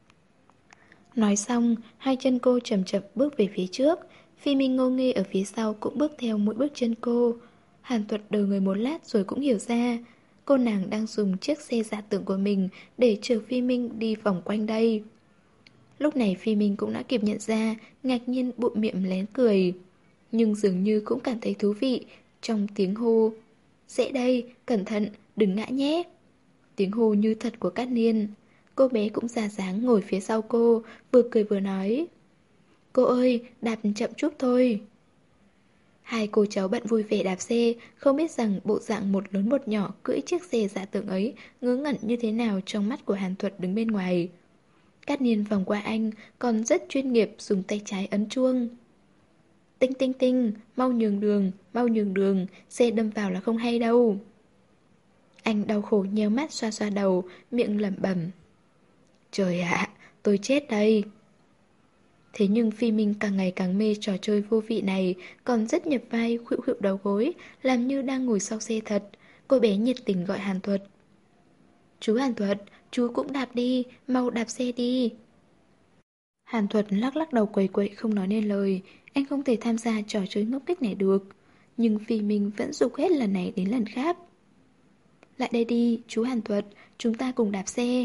Nói xong, hai chân cô chậm chậm bước về phía trước. Phi Minh ngô nghê ở phía sau cũng bước theo mỗi bước chân cô. Hàn Tuật đờ người một lát rồi cũng hiểu ra. Cô nàng đang dùng chiếc xe giả tưởng của mình để chở Phi Minh đi vòng quanh đây. Lúc này Phi Minh cũng đã kịp nhận ra, ngạc nhiên bụm miệng lén cười. Nhưng dường như cũng cảm thấy thú vị trong tiếng hô. Dễ đây, cẩn thận, đừng ngã nhé. Tiếng hô như thật của Cát Niên. Cô bé cũng ra dáng ngồi phía sau cô, vừa cười vừa nói. Cô ơi, đạp chậm chút thôi. Hai cô cháu bận vui vẻ đạp xe, không biết rằng bộ dạng một lớn một nhỏ cưỡi chiếc xe giả tưởng ấy ngớ ngẩn như thế nào trong mắt của Hàn Thuật đứng bên ngoài. Cát Niên vòng qua anh, còn rất chuyên nghiệp dùng tay trái ấn chuông. Tinh tinh tinh, mau nhường đường, xe đâm vào là không hay đâu. Anh đau khổ nheo mắt xoa xoa đầu, miệng lẩm bẩm. Trời ạ, tôi chết đây. Thế nhưng Phi Minh càng ngày càng mê trò chơi vô vị này, còn rất nhập vai khuỵu khuỵu đầu gối, làm như đang ngồi sau xe thật. Cô bé nhiệt tình gọi Hàn Thuật. Chú Hàn Thuật, chú cũng đạp đi, mau đạp xe đi. Hàn Thuật lắc lắc đầu quẩy quậy không nói nên lời, anh không thể tham gia trò chơi ngốc nghếch này được. Nhưng Phi Minh vẫn giục hết lần này đến lần khác. Lại đây đi, chú Hàn Thuật, chúng ta cùng đạp xe.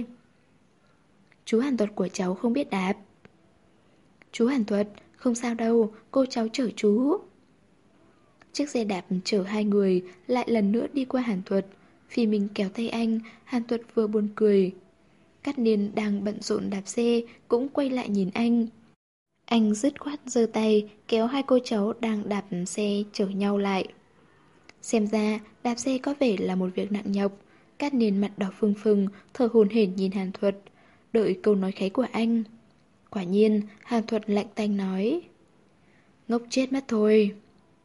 Chú Hàn Thuật của cháu không biết đạp. Chú Hàn Thuật, không sao đâu, cô cháu chở chú. Chiếc xe đạp chở hai người lại lần nữa đi qua Hàn Thuật. Phi Minh kéo tay anh, Hàn Thuật vừa buồn cười. Cát Niên đang bận rộn đạp xe cũng quay lại nhìn anh. Anh dứt khoát giơ tay kéo hai cô cháu đang đạp xe chở nhau lại. Xem ra đạp xe có vẻ là một việc nặng nhọc. Cát Niên mặt đỏ phừng phừng, thở hổn hển nhìn Hàn Thuật, đợi câu nói kháy của anh. Quả nhiên, Hàn Thuật lạnh tanh nói. Ngốc chết mất thôi.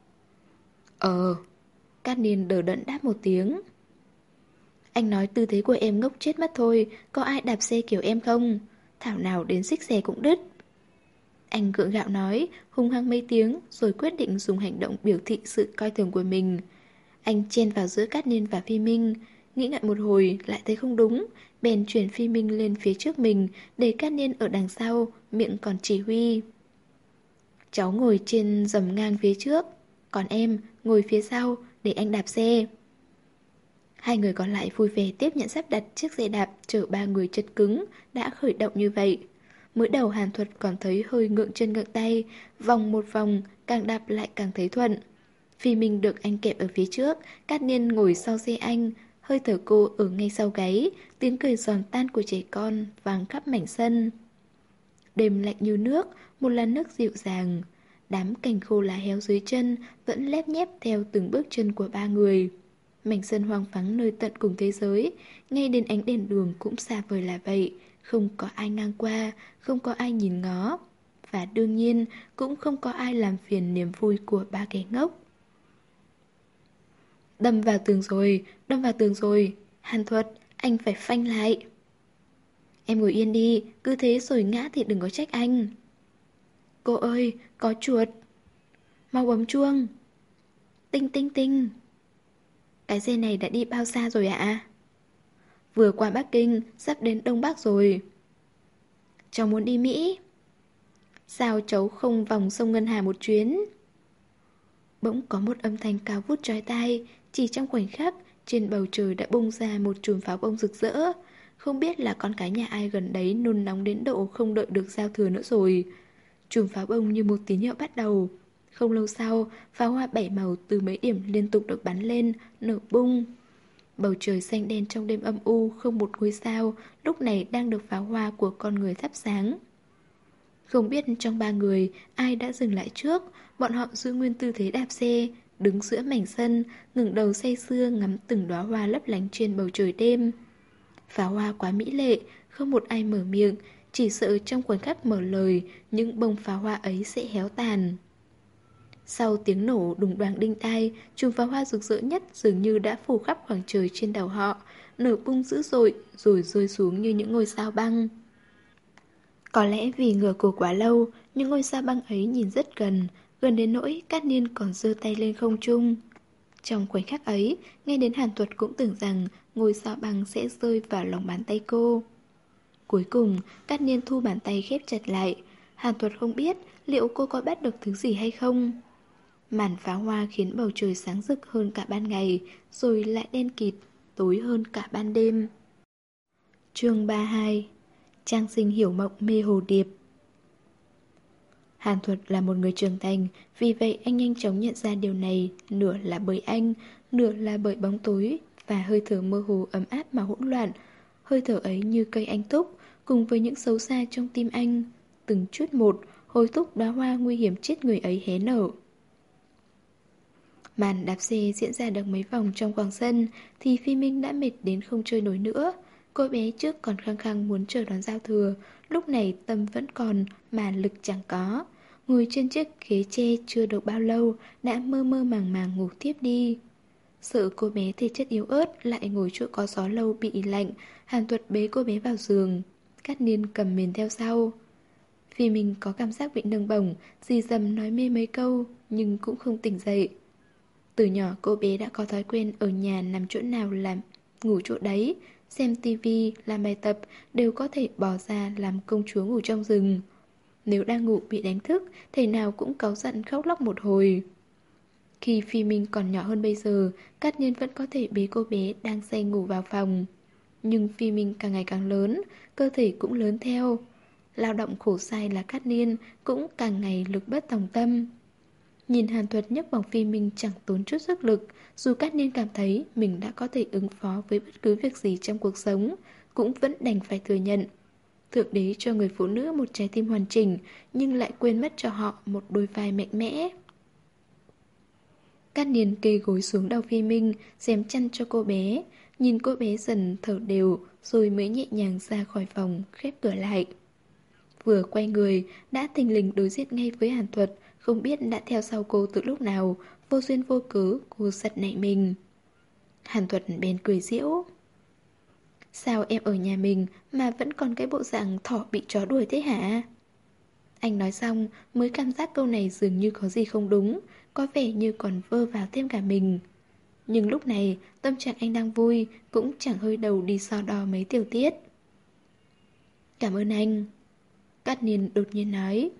Cát Niên đờ đẫn đáp một tiếng. Anh nói tư thế của em ngốc chết mất thôi, có ai đạp xe kiểu em không? Thảo nào đến xích xe cũng đứt. Anh gượng gạo nói, hung hăng mấy tiếng, rồi quyết định dùng hành động biểu thị sự coi thường của mình. Anh chen vào giữa Cát Niên và Phi Minh, nghĩ ngợi một hồi lại thấy không đúng, bèn chuyển Phi Minh lên phía trước mình, để Cát Niên ở đằng sau, miệng còn chỉ huy. Cháu ngồi trên dầm ngang phía trước, còn em ngồi phía sau để anh đạp xe. Hai người còn lại vui vẻ tiếp nhận sắp đặt chiếc xe đạp chở ba người chất cứng đã khởi động như vậy. Mới đầu Hàn Thuật còn thấy hơi ngượng chân ngượng tay, vòng một vòng, càng đạp lại càng thấy thuận. Phi Minh được anh kẹp ở phía trước, Cát Niên ngồi sau xe anh, hơi thở cô ở ngay sau gáy, tiếng cười giòn tan của trẻ con vang khắp mảnh sân. Đêm lạnh như nước, một làn nước dịu dàng. Đám cành khô lá héo dưới chân vẫn lép nhép theo từng bước chân của ba người. Mảnh sân hoang vắng nơi tận cùng thế giới, ngay đến ánh đèn đường cũng xa vời là vậy. Không có ai ngang qua, không có ai nhìn ngó. Và đương nhiên cũng không có ai làm phiền niềm vui của ba kẻ ngốc. Đâm vào tường rồi. Hàn Thuật, anh phải phanh lại. Em ngồi yên đi, cứ thế rồi ngã thì đừng có trách anh. Cô ơi, có chuột. Mau bấm chuông. Tinh tinh tinh. Cái xe này đã đi bao xa rồi ạ? Vừa qua Bắc Kinh, sắp đến Đông Bắc rồi. Cháu muốn đi Mỹ. Sao cháu không vòng sông Ngân Hà một chuyến? Bỗng có một âm thanh cao vút chói tai. Chỉ trong khoảnh khắc, trên bầu trời đã bung ra một chùm pháo bông rực rỡ. Không biết là con cái nhà ai gần đấy nôn nóng đến độ không đợi được giao thừa nữa rồi. Chùm pháo bông như một tín hiệu bắt đầu. Không lâu sau, pháo hoa bảy màu từ mấy điểm liên tục được bắn lên, nở bung. Bầu trời xanh đen trong đêm âm u, không một ngôi sao, lúc này đang được pháo hoa của con người thắp sáng. Không biết trong ba người, ai đã dừng lại trước, bọn họ giữ nguyên tư thế đạp xe, đứng giữa mảnh sân, ngẩng đầu say sưa ngắm từng đóa hoa lấp lánh trên bầu trời đêm. Pháo hoa quá mỹ lệ, không một ai mở miệng, chỉ sợ trong khoảnh khắc mở lời, những bông pháo hoa ấy sẽ héo tàn. Sau tiếng nổ đùng đoàng đinh tai, chùm pháo hoa rực rỡ nhất dường như đã phủ khắp khoảng trời trên đầu họ, nở bung dữ dội rồi rơi xuống như những ngôi sao băng. Có lẽ vì ngửa cổ quá lâu, những ngôi sao băng ấy nhìn rất gần, gần đến nỗi Cát Niên còn giơ tay lên không trung. Trong khoảnh khắc ấy, ngay đến Hàn Tuật cũng tưởng rằng ngôi sao băng sẽ rơi vào lòng bàn tay cô. Cuối cùng, Cát Niên thu bàn tay khép chặt lại. Hàn Tuật không biết liệu cô có bắt được thứ gì hay không. Màn pháo hoa khiến bầu trời sáng rực hơn cả ban ngày, rồi lại đen kịt, tối hơn cả ban đêm. Chương 32. Trang sinh hiểu mộng mê hồ điệp. Hàn Thuật là một người trưởng thành, vì vậy anh nhanh chóng nhận ra điều này, nửa là bởi anh, nửa là bởi bóng tối và hơi thở mơ hồ ấm áp mà hỗn loạn. Hơi thở ấy như cây anh túc, cùng với những xấu xa trong tim anh, từng chút một, hối thúc đóa hoa nguy hiểm chết người ấy hé nở. Màn đạp xe diễn ra được mấy vòng trong quảng sân thì Phi Minh đã mệt đến không chơi nổi nữa. Cô bé trước còn khăng khăng muốn chờ đón giao thừa, lúc này tâm vẫn còn mà lực chẳng có. Ngồi trên chiếc ghế tre chưa được bao lâu đã mơ mơ màng màng ngủ tiếp đi. Sợ cô bé thể chất yếu ớt lại ngồi chỗ có gió lâu bị lạnh, Hàn Tuật bế cô bé vào giường. Cát Niên cầm mền theo sau. Phi Minh có cảm giác bị nâng bổng, dì dầm nói mê mấy câu nhưng cũng không tỉnh dậy. Từ nhỏ cô bé đã có thói quen ở nhà nằm chỗ nào làm ngủ chỗ đấy, xem tivi, làm bài tập đều có thể bỏ ra làm công chúa ngủ trong rừng. Nếu đang ngủ bị đánh thức, thể nào cũng cáu giận khóc lóc một hồi. Khi Phi Minh còn nhỏ hơn bây giờ, Cát Nhiên vẫn có thể bế cô bé đang say ngủ vào phòng. Nhưng Phi Minh càng ngày càng lớn, cơ thể cũng lớn theo. Lao động khổ sai là Cát Niên cũng càng ngày lực bất tòng tâm. Nhìn Hàn Thuật nhấc bổng Phi Minh chẳng tốn chút sức lực, dù Cát Niên cảm thấy mình đã có thể ứng phó với bất cứ việc gì trong cuộc sống, cũng vẫn đành phải thừa nhận. Thượng đế cho người phụ nữ một trái tim hoàn chỉnh, nhưng lại quên mất cho họ một đôi vai mạnh mẽ. Cát Niên kê gối xuống đầu Phi Minh, xém chăn cho cô bé, nhìn cô bé dần thở đều, rồi mới nhẹ nhàng ra khỏi phòng, khép cửa lại. Vừa quay người, đã thình lình đối diện ngay với Hàn Thuật, không biết đã theo sau cô từ lúc nào, vô duyên vô cớ, cô giật nảy mình. Hàn Thuật bèn cười giễu. Sao em ở nhà mình mà vẫn còn cái bộ dạng thỏ bị chó đuổi thế hả? Anh nói xong mới cảm giác câu này dường như có gì không đúng, có vẻ như còn vơ vào thêm cả mình. Nhưng lúc này tâm trạng anh đang vui, cũng chẳng hơi đầu đi so đo mấy tiểu tiết. Cảm ơn anh. Cát Niên đột nhiên nói.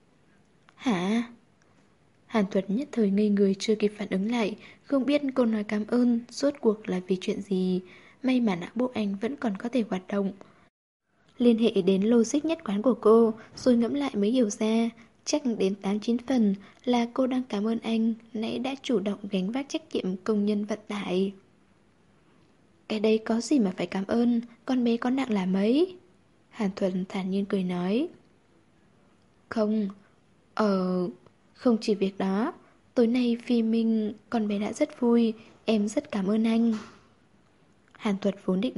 Hả? Hàn Thuật nhất thời ngây người chưa kịp phản ứng lại, không biết cô nói cảm ơn rốt cuộc là vì chuyện gì. May mà não bộ anh vẫn còn có thể hoạt động. Liên hệ đến logic nhất quán của cô, rồi ngẫm lại mới hiểu ra, chắc đến 8-9 phần là cô đang cảm ơn anh nãy đã chủ động gánh vác trách nhiệm công nhân vận tải. Cái đấy có gì mà phải cảm ơn, con bé có nặng là mấy? Hàn Thuần thản nhiên cười nói. Không, không chỉ việc đó. Tối nay Phi Minh, con bé đã rất vui, em rất cảm ơn anh. Hàn Thuật vốn định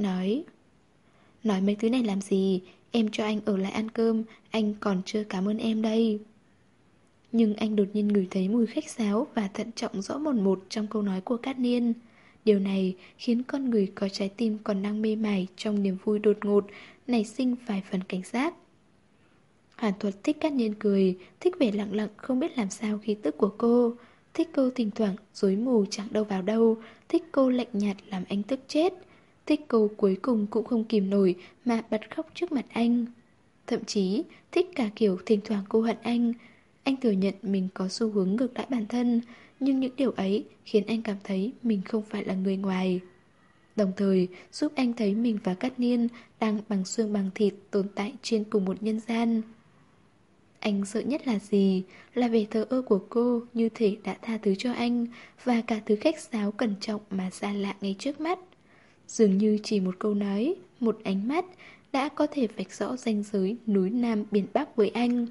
nói mấy thứ này làm gì, em cho anh ở lại ăn cơm, anh còn chưa cảm ơn em đây. Nhưng anh đột nhiên ngửi thấy mùi khách sáo và thận trọng rõ mồn một trong câu nói của Cát Niên. Điều này khiến con người có trái tim còn đang mê mải trong niềm vui đột ngột, nảy sinh vài phần cảnh giác. Hàn Thuật thích Cát Niên cười, thích vẻ lặng lặng không biết làm sao khí tức của cô, thích cô thỉnh thoảng rối mù chẳng đâu vào đâu, thích cô lạnh nhạt làm anh tức chết, thích cô cuối cùng cũng không kìm nổi mà bật khóc trước mặt anh. Thậm chí thích cả kiểu thỉnh thoảng cô hận anh. Anh thừa nhận mình có xu hướng ngược đãi bản thân, nhưng những điều ấy khiến anh cảm thấy mình không phải là người ngoài. Đồng thời giúp anh thấy mình và Cát Niên đang bằng xương bằng thịt tồn tại trên cùng một nhân gian. Anh sợ nhất là gì? Là về thờ ơ của cô như thể đã tha thứ cho anh, và cả thứ khách sáo cẩn trọng mà xa lạ ngay trước mắt. Dường như chỉ một câu nói, một ánh mắt đã có thể vạch rõ ranh giới núi Nam biển Bắc với anh.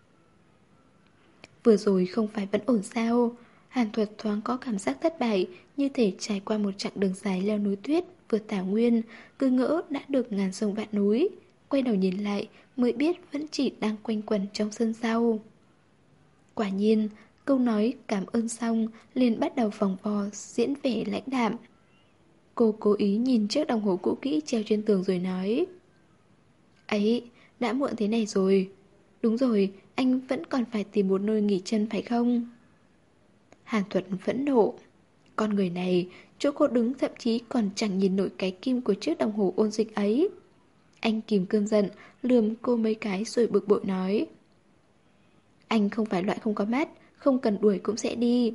Vừa rồi không phải vẫn ổn sao? Hàn Thuật thoáng có cảm giác thất bại, như thể trải qua một chặng đường dài leo núi tuyết vượt thảo nguyên, cứ ngỡ đã được ngàn sông vạn núi. Quay đầu nhìn lại mới biết vẫn chỉ đang quanh quẩn trong sân sau. Quả nhiên, câu nói cảm ơn xong liền bắt đầu vòng vo diễn vẻ lãnh đạm. Cô cố ý nhìn chiếc đồng hồ cũ kỹ treo trên tường rồi nói: ấy, đã muộn thế này rồi. Đúng rồi, anh vẫn còn phải tìm một nơi nghỉ chân phải không? Hàn Thuật phẫn nộ. Con người này, chỗ cô đứng thậm chí còn chẳng nhìn nổi cái kim của chiếc đồng hồ ôn dịch ấy. Anh kìm cơn giận, lườm cô mấy cái rồi bực bội nói: anh không phải loại không có mắt, không cần đuổi cũng sẽ đi.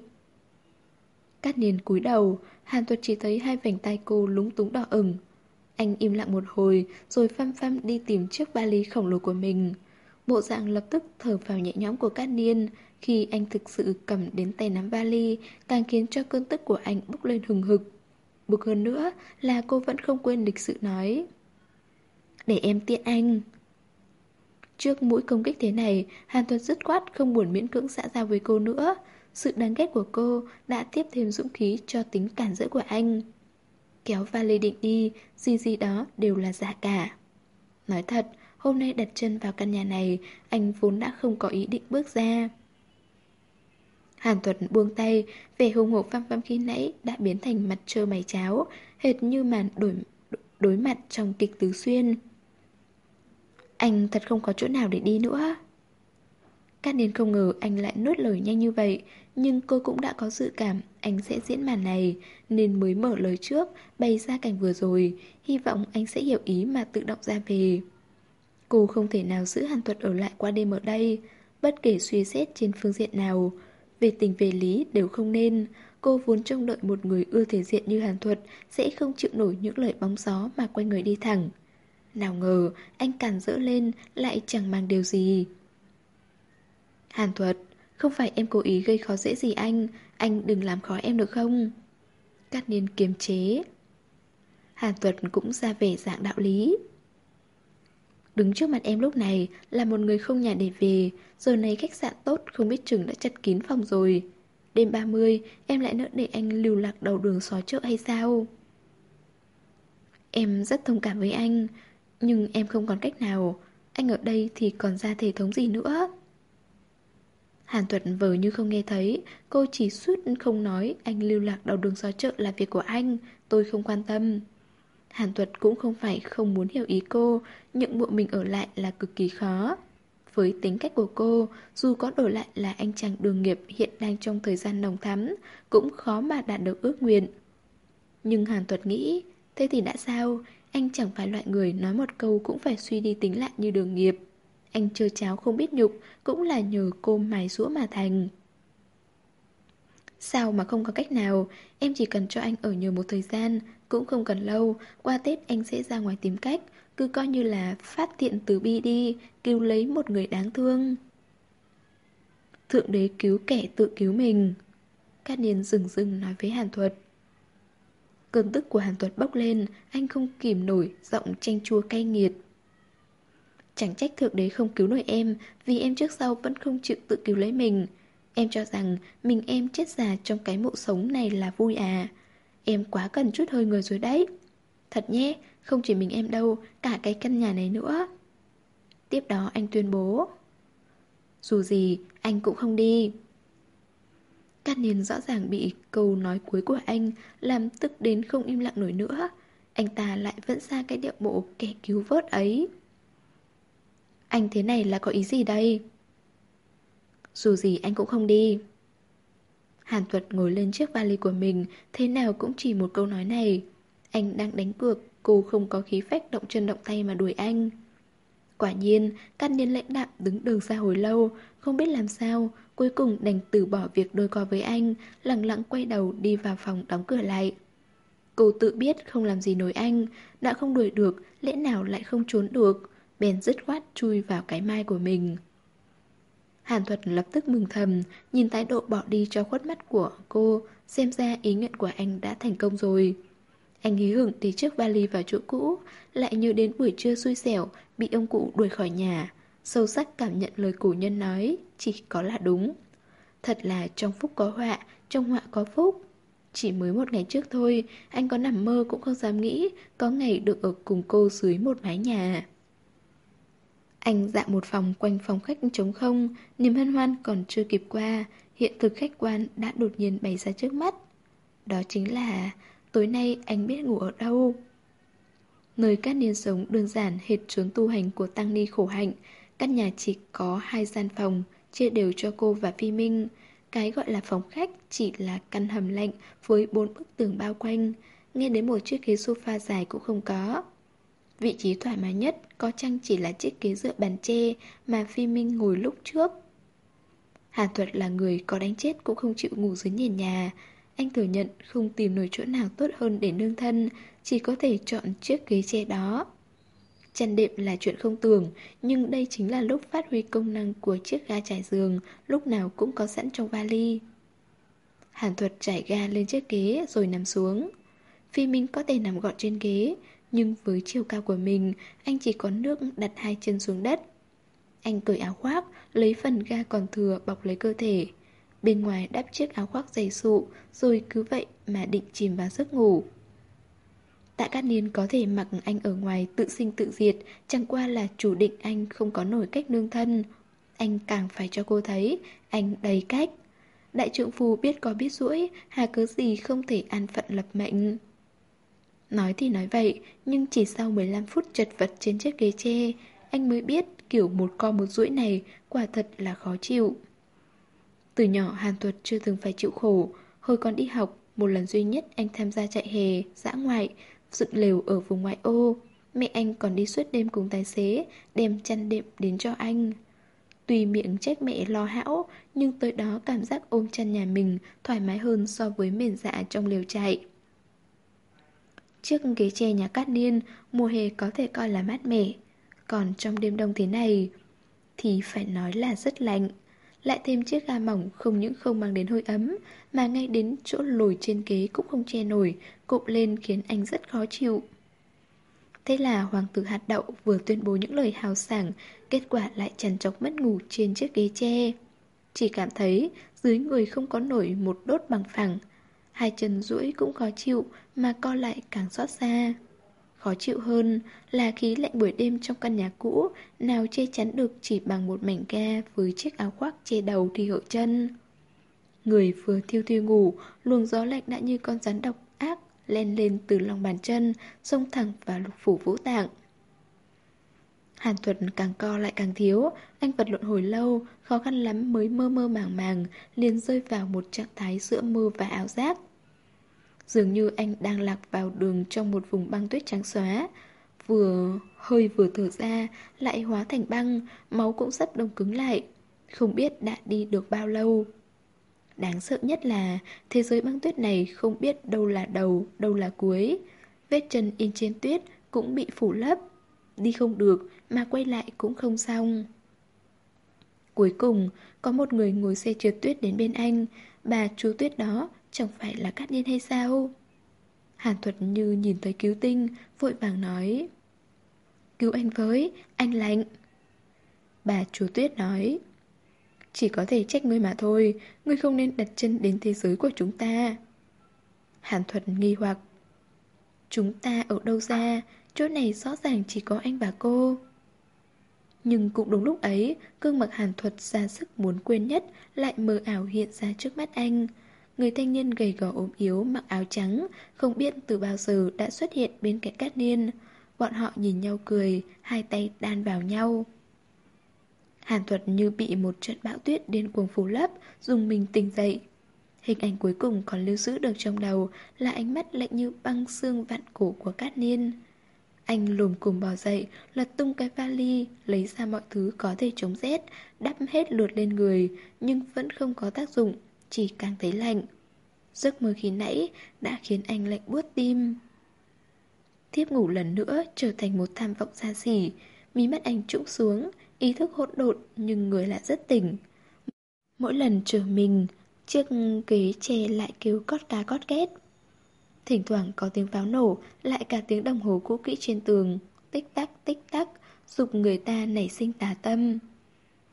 Cát Niên cúi đầu, Hàn Thuật chỉ thấy hai vành tay cô lúng túng đỏ ửng. Anh im lặng một hồi, rồi phăm phăm đi tìm chiếc vali khổng lồ của mình. Bộ dạng lập tức thở phào nhẹ nhõm của Cát Niên. Khi anh thực sự cầm đến tay nắm vali, càng khiến cho cơn tức của anh bốc lên hừng hực. Bực hơn nữa là cô vẫn không quên lịch sự nói: để em tiện anh. Trước mũi công kích thế này, Hàn Thuật dứt khoát không buồn miễn cưỡng xã giao với cô nữa. Sự đáng ghét của cô đã tiếp thêm dũng khí cho tính cản rỡ của anh. Kéo vali định đi, gì đó đều là giả cả. Nói thật, hôm nay đặt chân vào căn nhà này, anh vốn đã không có ý định bước ra. Hàn Thuật buông tay, vẻ hùng hổ phăm phăm khi nãy đã biến thành mặt trơ mày cháo, hệt như màn đối mặt trong kịch Tứ Xuyên. Anh thật không có chỗ nào để đi nữa. Cát Niên không ngờ anh lại nuốt lời nhanh như vậy, nhưng cô cũng đã có dự cảm anh sẽ diễn màn này, nên mới mở lời trước, bày ra cảnh vừa rồi, hy vọng anh sẽ hiểu ý mà tự động ra về. Cô không thể nào giữ Hàn Thuật ở lại qua đêm ở đây, bất kể suy xét trên phương diện nào. Về tình về lý đều không nên. Cô vốn trông đợi một người ưa thể diện như Hàn Thuật sẽ không chịu nổi những lời bóng gió mà quay người đi thẳng. Nào ngờ anh càn rỡ lên lại chẳng mang điều gì. Hàn Thuật, không phải em cố ý gây khó dễ gì anh đừng làm khó em được không? Cát Niên kiềm chế. Hàn Thuật cũng ra vẻ dạng đạo lý. Đứng trước mặt em lúc này là một người không nhà để về, giờ này khách sạn tốt không biết chừng đã chật kín phòng rồi. Đêm 30 em lại nỡ để anh lưu lạc đầu đường xó chợ hay sao? Em rất thông cảm với anh, nhưng em không còn cách nào. Anh ở đây thì còn ra thể thống gì nữa? Hàn Thuật vờ như không nghe thấy. Cô chỉ suýt không nói anh lưu lạc đầu đường xó chợ là việc của anh, tôi không quan tâm. Hàn Thuật cũng không phải không muốn hiểu ý cô, nhượng bộ mình ở lại là cực kỳ khó. Với tính cách của cô, dù có đổi lại là anh chàng đường nghiệp hiện đang trong thời gian nồng thắm, cũng khó mà đạt được ước nguyện. Nhưng Hàn Thuật nghĩ, thế thì đã sao? Anh chẳng phải loại người nói một câu cũng phải suy đi tính lại như đường nghiệp. Anh chơi cháo không biết nhục, cũng là nhờ cô mài giũa mà thành. Sao mà không có cách nào? Em chỉ cần cho anh ở nhờ một thời gian, cũng không cần lâu. Qua Tết anh sẽ ra ngoài tìm cách, cứ coi như là phát thiện từ bi đi, cứu lấy một người đáng thương. Thượng đế cứu kẻ tự cứu mình. Cát Niên dừng dừng nói với Hàn Thuật. Cơn tức của Hàn Thuật bốc lên, anh không kìm nổi, giọng chanh chua cay nghiệt. Chẳng trách thượng đế không cứu nổi em, vì em trước sau vẫn không chịu tự cứu lấy mình. Em cho rằng mình em chết già trong cái mộ sống này là vui à? Em quá cần chút hơi người rồi đấy. Thật nhé, không chỉ mình em đâu, cả cái căn nhà này nữa. Tiếp đó anh tuyên bố. Dù gì, anh cũng không đi. Cát Niên rõ ràng bị câu nói cuối của anh làm tức đến không im lặng nổi nữa. Anh ta lại vẫn ra cái điệu bộ kẻ cứu vớt ấy. Anh thế này là có ý gì đây? Dù gì anh cũng không đi. Hàn Thuật ngồi lên chiếc vali của mình, thế nào cũng chỉ một câu nói này. Anh đang đánh cược, cô không có khí phách động chân động tay mà đuổi anh. Quả nhiên, Cát Niên lãnh đạm đứng đường xa hồi lâu, không biết làm sao, cuối cùng đành từ bỏ việc đôi co với anh, lặng lặng quay đầu đi vào phòng đóng cửa lại. Cô tự biết không làm gì nổi anh, đã không đuổi được, lẽ nào lại không trốn được, bèn dứt khoát chui vào cái mai của mình. Hàn Thuật lập tức mừng thầm, nhìn thái độ bỏ đi cho khuất mắt của cô, xem ra ý nguyện của anh đã thành công rồi. Anh hí hửng để chiếc vali vào chỗ cũ, lại nhớ đến buổi trưa xui xẻo bị ông cụ đuổi khỏi nhà, sâu sắc cảm nhận lời cổ nhân nói, chỉ có là đúng. Thật là trong phúc có họa, trong họa có phúc. Chỉ mới một ngày trước thôi, anh có nằm mơ cũng không dám nghĩ có ngày được ở cùng cô dưới một mái nhà. Anh dạo một vòng quanh phòng khách trống không, niềm hân hoan còn chưa kịp qua, hiện thực khách quan đã đột nhiên bày ra trước mắt. Đó chính là tối nay anh biết ngủ ở đâu. Nơi Cát Niên sống đơn giản hệt chốn tu hành của Tăng Ni khổ hạnh. Căn nhà chỉ có 2 gian phòng, chia đều cho cô và Phi Minh. Cái gọi là phòng khách chỉ là căn hầm lạnh với 4 bức tường bao quanh. Nghe đến một chiếc ghế sofa dài cũng không có. Vị trí thoải mái nhất có chăng chỉ là chiếc ghế dựa bàn tre mà Phi Minh ngồi lúc trước. Hàn Thuật là người có đánh chết cũng không chịu ngủ dưới nền nhà. Anh thừa nhận không tìm nổi chỗ nào tốt hơn để nương thân, chỉ có thể chọn chiếc ghế tre đó. Chăn đệm là chuyện không tưởng, nhưng đây chính là lúc phát huy công năng của chiếc ga trải giường, lúc nào cũng có sẵn trong vali. Hàn Thuật trải ga lên chiếc ghế rồi nằm xuống. Phi Minh có thể nằm gọn trên ghế, nhưng với chiều cao của mình, anh chỉ có nước đặt 2 chân xuống đất. Anh cởi áo khoác, lấy phần ga còn thừa bọc lấy cơ thể. Bên ngoài đắp chiếc áo khoác dày sụ, rồi cứ vậy mà định chìm vào giấc ngủ. Tạ Cát Niên có thể mặc anh ở ngoài tự sinh tự diệt, chẳng qua là chủ định anh không có nổi cách nương thân. Anh càng phải cho cô thấy, anh đầy cách. Đại trượng phu biết có biết duỗi, hà cớ gì không thể an phận lập mệnh. Nói thì nói vậy, nhưng chỉ sau 15 phút chật vật trên chiếc ghế tre, anh mới biết kiểu một co một duỗi này quả thật là khó chịu. Từ nhỏ Hàn Thuật chưa từng phải chịu khổ. Hồi còn đi học, một lần duy nhất anh tham gia chạy hè, dã ngoại, dựng lều ở vùng ngoại ô. Mẹ anh còn đi suốt đêm cùng tài xế, đem chăn đệm đến cho anh. Tuy miệng trách mẹ lo hão, nhưng tới đó cảm giác ôm chăn nhà mình thoải mái hơn so với mền dạ trong lều trại. Chiếc ghế tre nhà Cát Niên, mùa hè có thể coi là mát mẻ. Còn trong đêm đông thế này, thì phải nói là rất lạnh. Lại thêm chiếc ga mỏng không những không mang đến hơi ấm, mà ngay đến chỗ lồi trên ghế cũng không che nổi, cụp lên khiến anh rất khó chịu. Thế là hoàng tử hạt đậu vừa tuyên bố những lời hào sảng, kết quả lại trằn trọc mất ngủ trên chiếc ghế tre. Chỉ cảm thấy dưới người không có nổi một đốt bằng phẳng. Hai chân duỗi cũng khó chịu, mà co lại càng xót xa. Khó chịu hơn là khí lạnh buổi đêm trong căn nhà cũ nào che chắn được chỉ bằng một mảnh ga với chiếc áo khoác che đầu thì hở chân. Người vừa thiêu thiêu ngủ, luồng gió lạnh đã như con rắn độc ác len lên từ lòng bàn chân, xông thẳng vào lục phủ ngũ tạng. Hàn Thuật càng co lại càng thiếu, anh vật lộn hồi lâu, khó khăn lắm mới mơ mơ màng màng, liền rơi vào một trạng thái giữa mơ và ảo giác. Dường như anh đang lạc vào đường trong một vùng băng tuyết trắng xóa. Vừa thở ra, lại hóa thành băng, máu cũng sắp đông cứng lại. Không biết đã đi được bao lâu. Đáng sợ nhất là thế giới băng tuyết này không biết đâu là đầu, đâu là cuối. Vết chân in trên tuyết cũng bị phủ lấp. Đi không được mà quay lại cũng không xong. Cuối cùng, có một người ngồi xe trượt tuyết đến bên anh. Bà chú tuyết đó chẳng phải là Cát Niên hay sao? Hàn Thuật như nhìn thấy cứu tinh, vội vàng nói: "Cứu anh với, anh lạnh." Bà chú tuyết nói: "Chỉ có thể trách ngươi mà thôi, ngươi không nên đặt chân đến thế giới của chúng ta." Hàn Thuật nghi hoặc: "Chúng ta ở đâu ra? Chỗ này rõ ràng chỉ có anh và cô." Nhưng cũng đúng lúc ấy, gương mặt Hàn Thuật ra sức muốn quên nhất lại mờ ảo hiện ra trước mắt anh. Người thanh niên gầy gò ốm yếu mặc áo trắng, không biết từ bao giờ đã xuất hiện bên cạnh Cát Niên. Bọn họ nhìn nhau cười, hai tay đan vào nhau. Hàn Thuật như bị một trận bão tuyết điên cuồng phủ lấp, dùng mình tỉnh dậy. Hình ảnh cuối cùng còn lưu giữ được trong đầu là ánh mắt lạnh như băng xương vặn cổ của Cát Niên. Anh lùm cùm bò dậy, lật tung cái vali, lấy ra mọi thứ có thể chống rét, đắp hết lượt lên người, nhưng vẫn không có tác dụng, chỉ càng thấy lạnh. Giấc mơ khi nãy đã khiến anh lạnh buốt tim. Thiếp ngủ lần nữa trở thành một tham vọng xa xỉ, mí mắt anh trũng xuống, ý thức hỗn độn nhưng người lại rất tỉnh. Mỗi lần trở mình, chiếc ghế tre lại kêu cót cá cót két. Thỉnh thoảng có tiếng pháo nổ, lại cả tiếng đồng hồ cũ kỹ trên tường, tích tắc, giục người ta nảy sinh tà tâm.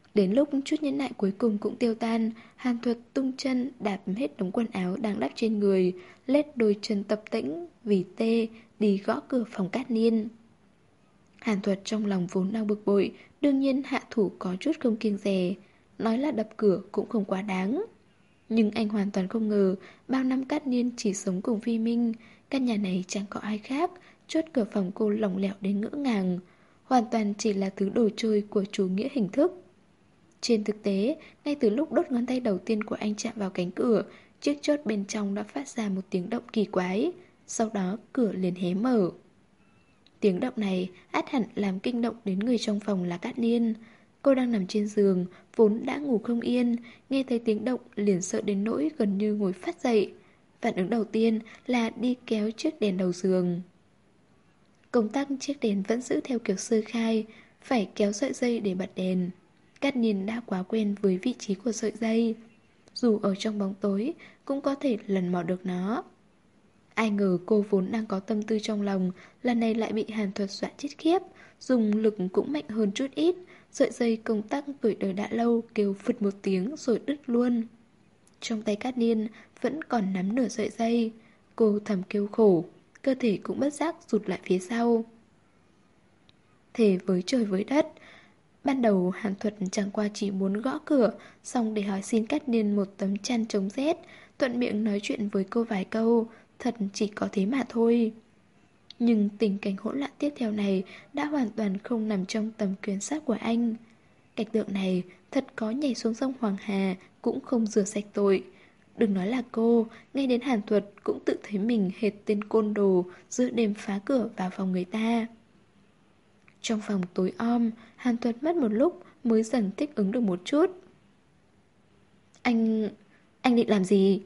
Đến lúc chút nhẫn nại cuối cùng cũng tiêu tan, Hàn Thuật tung chân đạp hết đống quần áo đang đắp trên người, lết đôi chân tập tễnh vì tê đi gõ cửa phòng Cát Niên. Hàn Thuật trong lòng vốn đang bực bội, đương nhiên hạ thủ có chút không kiêng dè, nói là đập cửa cũng không quá đáng. Nhưng anh hoàn toàn không ngờ, bao năm Cát Niên chỉ sống cùng Vi Minh, căn nhà này chẳng có ai khác, chốt cửa phòng cô lỏng lẻo đến ngỡ ngàng, hoàn toàn chỉ là thứ đồ chơi của chủ nghĩa hình thức. Trên thực tế, ngay từ lúc đốt ngón tay đầu tiên của anh chạm vào cánh cửa, chiếc chốt bên trong đã phát ra một tiếng động kỳ quái, sau đó cửa liền hé mở. Tiếng động này ắt hẳn làm kinh động đến người trong phòng là Cát Niên. Cô đang nằm trên giường, vốn đã ngủ không yên, nghe thấy tiếng động liền sợ đến nỗi gần như ngồi phát dậy. Phản ứng đầu tiên là đi kéo chiếc đèn đầu giường. Công tắc chiếc đèn vẫn giữ theo kiểu sơ khai, phải kéo sợi dây để bật đèn. Cát Niên đã quá quen với vị trí của sợi dây, dù ở trong bóng tối cũng có thể lần mò được nó. Ai ngờ cô vốn đang có tâm tư trong lòng, lần này lại bị Hàn Thuật dọa chết khiếp, dùng lực cũng mạnh hơn chút ít, sợi dây công tắc tuổi đời đã lâu kêu phụt một tiếng rồi đứt luôn. Trong tay Cát Niên vẫn còn nắm nửa sợi dây, cô thầm kêu khổ, cơ thể cũng bất giác rụt lại phía sau. Thề với trời với đất, ban đầu Hàn Thuật chẳng qua chỉ muốn gõ cửa, xong để hỏi xin Cát Niên một tấm chăn chống rét, thuận miệng nói chuyện với cô vài câu, thật chỉ có thế mà thôi. Nhưng tình cảnh hỗn loạn tiếp theo này đã hoàn toàn không nằm trong tầm quyền sát của anh. Cảnh tượng này thật có nhảy xuống sông Hoàng Hà cũng không rửa sạch tội. Đừng nói là cô, ngay đến Hàn Thuật cũng tự thấy mình hệt tên côn đồ giữa đêm phá cửa vào phòng người ta. Trong phòng tối om, Hàn Thuật mất một lúc mới dần thích ứng được một chút. Anh định làm gì?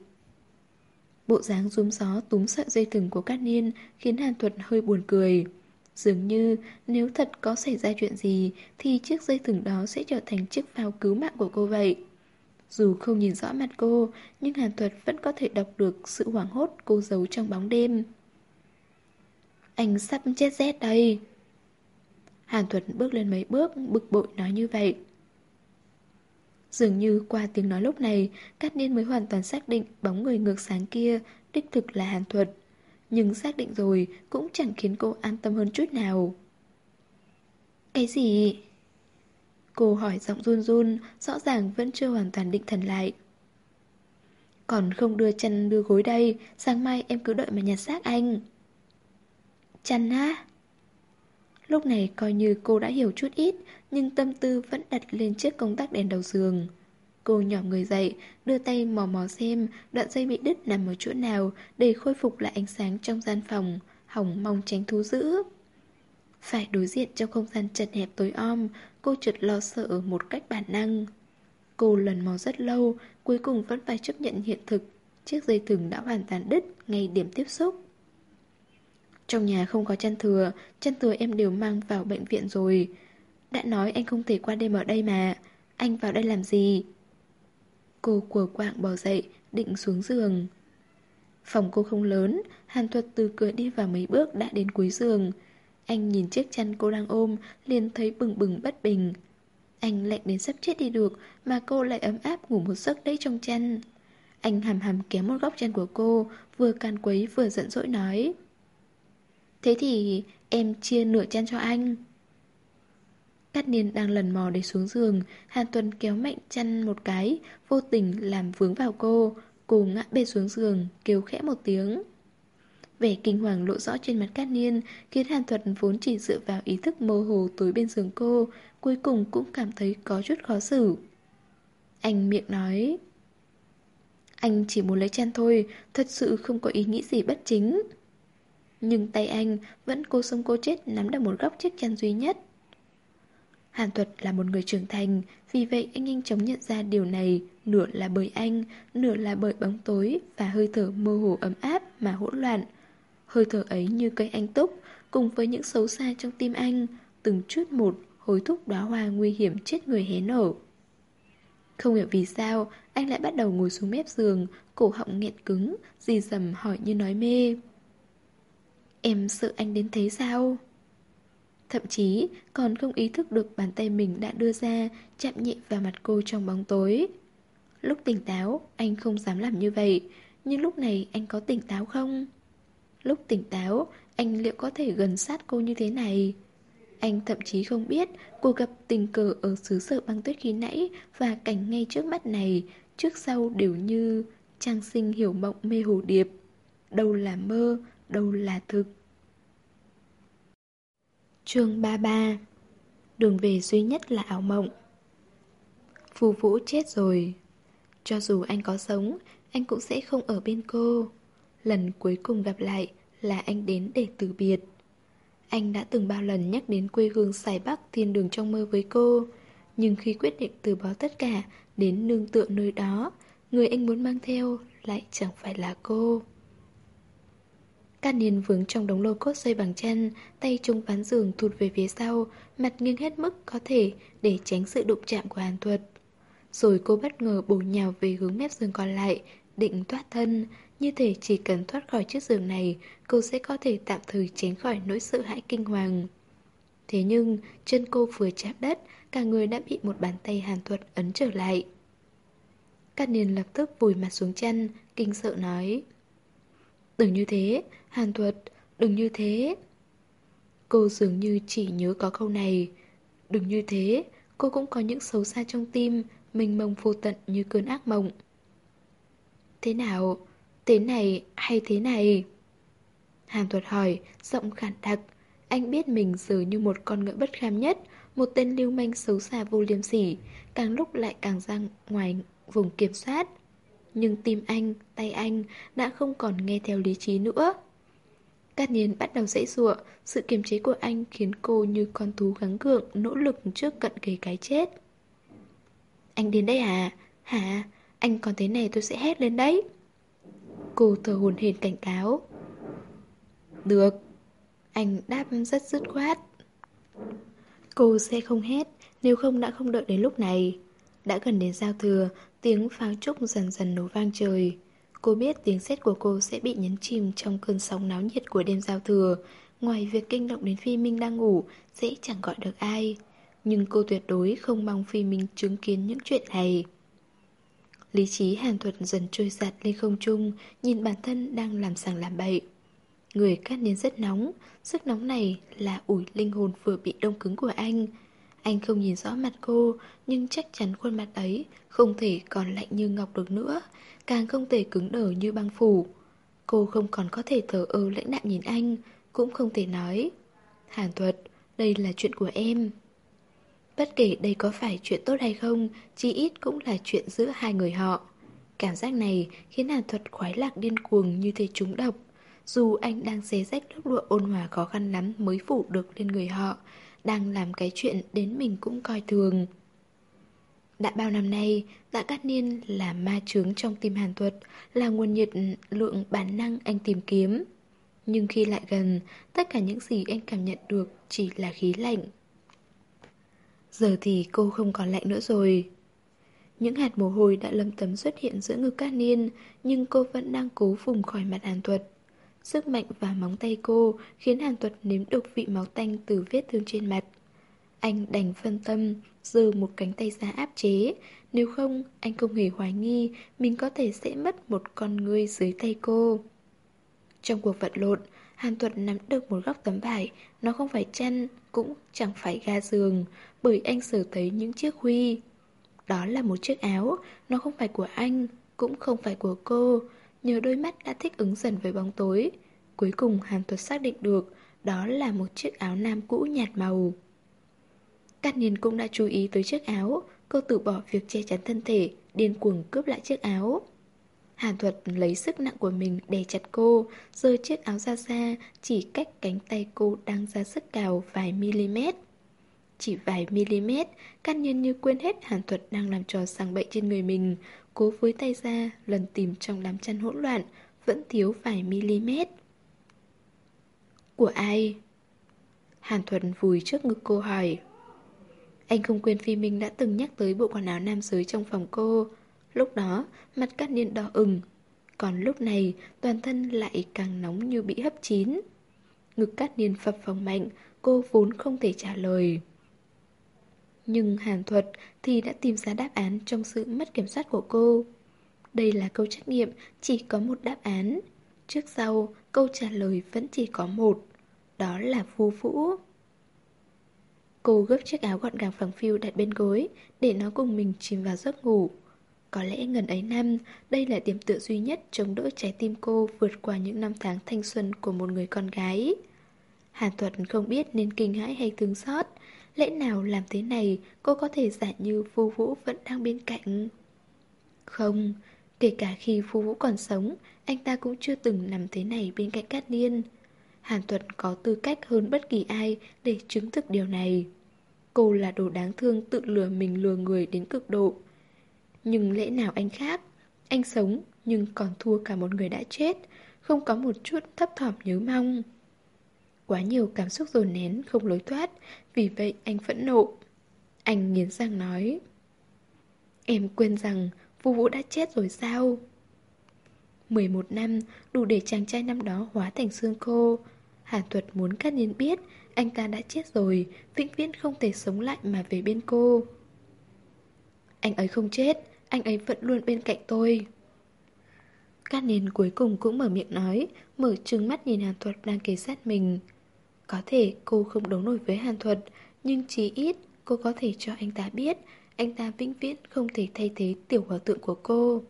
Bộ dáng rúm gió túm sợi dây thừng của Cát Niên khiến Hàn Thuật hơi buồn cười. Dường như nếu thật có xảy ra chuyện gì thì chiếc dây thừng đó sẽ trở thành chiếc phao cứu mạng của cô vậy. Dù không nhìn rõ mặt cô, nhưng Hàn Thuật vẫn có thể đọc được sự hoảng hốt cô giấu trong bóng đêm. Anh sắp chết rét đây. Hàn Thuật bước lên mấy bước, bực bội nói như vậy. Dường như qua tiếng nói lúc này, Cát Niên mới hoàn toàn xác định bóng người ngược sáng kia đích thực là Hàn Thuật. Nhưng xác định rồi cũng chẳng khiến cô an tâm hơn chút nào. Cái gì? Cô hỏi giọng run run, rõ ràng vẫn chưa hoàn toàn định thần lại. Còn không đưa chăn đưa gối đây, sáng mai em cứ đợi mà nhặt xác anh. Chăn á? Lúc này coi như cô đã hiểu chút ít, nhưng tâm tư vẫn đặt lên chiếc công tắc đèn đầu giường. Cô nhỏ người dậy, đưa tay mò mò xem đoạn dây bị đứt nằm ở chỗ nào để khôi phục lại ánh sáng trong gian phòng, hỏng mong tránh thú dữ. Phải đối diện trong không gian chật hẹp tối om, cô chợt lo sợ một cách bản năng. Cô lần mò rất lâu, cuối cùng vẫn phải chấp nhận hiện thực. Chiếc dây thừng đã hoàn toàn đứt ngay điểm tiếp xúc. Trong nhà không có chăn thừa em đều mang vào bệnh viện rồi. Đã nói anh không thể qua đêm ở đây mà. Anh vào đây làm gì? Cô quờ quạng bò dậy, định xuống giường. Phòng cô không lớn, Hàn Thuật từ cửa đi vào mấy bước đã đến cuối giường. Anh nhìn chiếc chăn cô đang ôm, liền thấy bừng bừng bất bình. Anh lạnh đến sắp chết đi được, mà cô lại ấm áp ngủ một giấc đấy trong chăn. Anh hàm hàm kéo một góc chăn của cô, vừa can quấy vừa giận dỗi nói. Thế thì em chia nửa chăn cho anh. Cát Niên đang lần mò để xuống giường, Hàn Tuấn kéo mạnh chăn một cái, vô tình làm vướng vào cô. Cô ngã bệt xuống giường, kêu khẽ một tiếng. Vẻ kinh hoàng lộ rõ trên mặt Cát Niên khiến Hàn Thuận vốn chỉ dựa vào ý thức mơ hồ tối bên giường cô, cuối cùng cũng cảm thấy có chút khó xử. Anh miệng nói, anh chỉ muốn lấy chăn thôi, thật sự không có ý nghĩ gì bất chính. Nhưng tay anh vẫn cố sống cố chết nắm được một góc chiếc chăn duy nhất. Hàn Thuật là một người trưởng thành, vì vậy anh nhanh chóng nhận ra điều này, nửa là bởi anh, nửa là bởi bóng tối và hơi thở mơ hồ ấm áp mà hỗn loạn. Hơi thở ấy như cây anh túc, cùng với những xấu xa trong tim anh, từng chút một hối thúc đóa hoa nguy hiểm chết người hé nở. Không hiểu vì sao, anh lại bắt đầu ngồi xuống mép giường, cổ họng nghẹn cứng, rì rầm hỏi như nói mê. Em sợ anh đến thế sao? thậm chí còn không ý thức được bàn tay mình đã đưa ra chạm nhẹ vào mặt cô trong bóng tối. Lúc tỉnh táo, anh không dám làm như vậy, nhưng lúc này anh có tỉnh táo không? Lúc tỉnh táo, anh liệu có thể gần sát cô như thế này? Anh thậm chí không biết cuộc gặp tình cờ ở xứ sở băng tuyết khi nãy và cảnh ngay trước mắt này, trước sau đều như trang sinh hiểu mộng mê hồ điệp. Đâu là mơ, đâu là thực. Chương 33. Đường về duy nhất là ảo mộng. Phù Vũ chết rồi. Cho dù anh có sống, anh cũng sẽ không ở bên cô. Lần cuối cùng gặp lại là anh đến để từ biệt. Anh đã từng bao lần nhắc đến quê hương Sài Bắc thiên đường trong mơ với cô. Nhưng khi quyết định từ bỏ tất cả đến nương tựa nơi đó, người anh muốn mang theo lại chẳng phải là cô. Cát Niên vướng trong đống lô cốt dây bằng chân, tay chống ván giường thụt về phía sau, mặt nghiêng hết mức có thể để tránh sự đụng chạm của Hàn Thuật. Rồi cô bất ngờ bổ nhào về hướng mép giường còn lại, định thoát thân, như thể chỉ cần thoát khỏi chiếc giường này, cô sẽ có thể tạm thời tránh khỏi nỗi sợ hãi kinh hoàng. Thế nhưng, chân cô vừa chạm đất, cả người đã bị một bàn tay Hàn Thuật ấn trở lại. Cát Niên lập tức vùi mặt xuống chân, kinh sợ nói: "Đừng như thế, Hàn Thuật, đừng như thế." Cô dường như chỉ nhớ có câu này. Đừng như thế, cô cũng có những xấu xa trong tim, mênh mông vô tận như cơn ác mộng. Thế nào? Thế này hay thế này? Hàn Thuật hỏi, giọng khản đặc. Anh biết mình giờ như một con ngựa bất kham nhất, một tên lưu manh xấu xa vô liêm sỉ, càng lúc lại càng ra ngoài vùng kiểm soát. Nhưng tim anh, tay anh đã không còn nghe theo lý trí nữa. Cát Nhiên bắt đầu giãy giụa, sự kiềm chế của anh khiến cô như con thú gắng gượng, nỗ lực trước cận kề cái chết. Anh đến đây à? Hả? Anh còn thế này tôi sẽ hét lên đấy. Cô thở hổn hển cảnh cáo. Được. Anh đáp rất dứt khoát. Cô sẽ không hét, nếu không đã không đợi đến lúc này. Đã gần đến giao thừa, tiếng pháo trúc dần dần nổ vang trời. Cô biết tiếng sét của cô sẽ bị nhấn chìm trong cơn sóng náo nhiệt của đêm giao thừa. Ngoài việc kinh động đến Phi Minh đang ngủ, sẽ chẳng gọi được ai. Nhưng cô tuyệt đối không mong Phi Minh chứng kiến những chuyện này. Lý trí Hàn Thuật dần trôi giạt lên không trung, nhìn bản thân đang làm sằng làm bậy. Người Cát Niên rất nóng, sức nóng này là ủi linh hồn vừa bị đông cứng của anh. Anh không nhìn rõ mặt cô, nhưng chắc chắn khuôn mặt ấy không thể còn lạnh như ngọc được nữa, càng không thể cứng đờ như băng phủ. Cô không còn có thể thờ ơ lãnh đạm nhìn anh, cũng không thể nói: Hàn Thuật, đây là chuyện của em. Bất kể đây có phải chuyện tốt hay không, chí ít cũng là chuyện giữa hai người họ. Cảm giác này khiến Hàn Thuật khoái lạc điên cuồng như thể trúng độc. Dù anh đang xé rách lớp lụa ôn hòa khó khăn lắm mới phủ được lên người họ, đang làm cái chuyện đến mình cũng coi thường. Đã bao năm nay, Tạ Cát Niên là ma chướng trong tim Hàn Thuật, là nguồn nhiệt lượng bản năng anh tìm kiếm. Nhưng khi lại gần, tất cả những gì anh cảm nhận được chỉ là khí lạnh. Giờ thì cô không còn lạnh nữa rồi. Những hạt mồ hôi đã lấm tấm xuất hiện giữa ngực Cát Niên, nhưng cô vẫn đang cố vùng khỏi mặt Hàn Thuật. Sức mạnh và móng tay cô khiến Hàn Thuật nếm được vị máu tanh từ vết thương trên mặt. Anh đành phân tâm, giơ một cánh tay ra áp chế. Nếu không, anh không hề hoài nghi mình có thể sẽ mất một con người dưới tay cô. Trong cuộc vật lộn, Hàn Thuật nắm được một góc tấm vải. Nó không phải chăn, cũng chẳng phải ga giường, bởi anh sờ thấy những chiếc huy. Đó là một chiếc áo, nó không phải của anh, cũng không phải của cô. Nhờ đôi mắt đã thích ứng dần với bóng tối, cuối cùng Hàn Thuật xác định được đó là một chiếc áo nam cũ nhạt màu. Cát Niên cũng đã chú ý tới chiếc áo. Cô từ bỏ việc che chắn thân thể, điên cuồng cướp lại chiếc áo. Hàn Thuật lấy sức nặng của mình đè chặt cô, giơ chiếc áo ra xa, chỉ cách cánh tay cô đang ra sức cào vài mm. Chỉ vài mm, Cát Niên như quên hết Hàn Thuật đang làm trò sằng bậy trên người mình. Cố với tay ra, lần tìm trong đám chăn hỗn loạn, vẫn thiếu vài mm. Của ai? Hàn Thuật vùi trước ngực cô hỏi. Anh không quên Phi Minh đã từng nhắc tới bộ quần áo nam giới trong phòng cô. Lúc đó, mặt Cát Niên đỏ ửng. Còn lúc này, toàn thân lại càng nóng như bị hấp chín. Ngực Cát Niên phập phồng mạnh, cô vốn không thể trả lời. Nhưng Hàn Thuật thì đã tìm ra đáp án trong sự mất kiểm soát của cô. Đây là câu trắc nghiệm, chỉ có một đáp án. Trước sau, câu trả lời vẫn chỉ có một. Đó là Vu Vũ. Cô gấp chiếc áo gọn gàng phẳng phiu đặt bên gối, để nó cùng mình chìm vào giấc ngủ. Có lẽ ngần ấy năm, đây là điểm tựa duy nhất chống đỡ trái tim cô vượt qua những năm tháng thanh xuân của một người con gái. Hàn Thuật không biết nên kinh hãi hay thương xót. Lẽ nào làm thế này cô có thể giả như Vu Vũ vẫn đang bên cạnh? Không, kể cả khi Vu Vũ còn sống, anh ta cũng chưa từng nằm thế này bên cạnh Cát Niên. Hàn Thuật có tư cách hơn bất kỳ ai để chứng thực điều này. Cô là đồ đáng thương tự lừa mình lừa người đến cực độ. Nhưng lẽ nào anh khác? Anh sống nhưng còn thua cả một người đã chết, không có một chút thấp thỏm nhớ mong. Quá nhiều cảm xúc dồn nén không lối thoát, vì vậy anh phẫn nộ. Anh nghiến răng nói: Em quên rằng Vu Vũ đã chết rồi sao? 11 năm, đủ để chàng trai năm đó hóa thành xương khô. Hàn Thuật muốn Cát Niên biết anh ta đã chết rồi, vĩnh viễn không thể sống lại mà về bên cô. Anh ấy không chết, anh ấy vẫn luôn bên cạnh tôi. Cát Niên cuối cùng cũng mở miệng nói, mở trừng mắt nhìn Hàn Thuật đang kề sát mình. Có thể cô không đấu nổi với Hàn Thuật, nhưng chí ít cô có thể cho anh ta biết anh ta vĩnh viễn không thể thay thế tiểu hòa tượng của cô.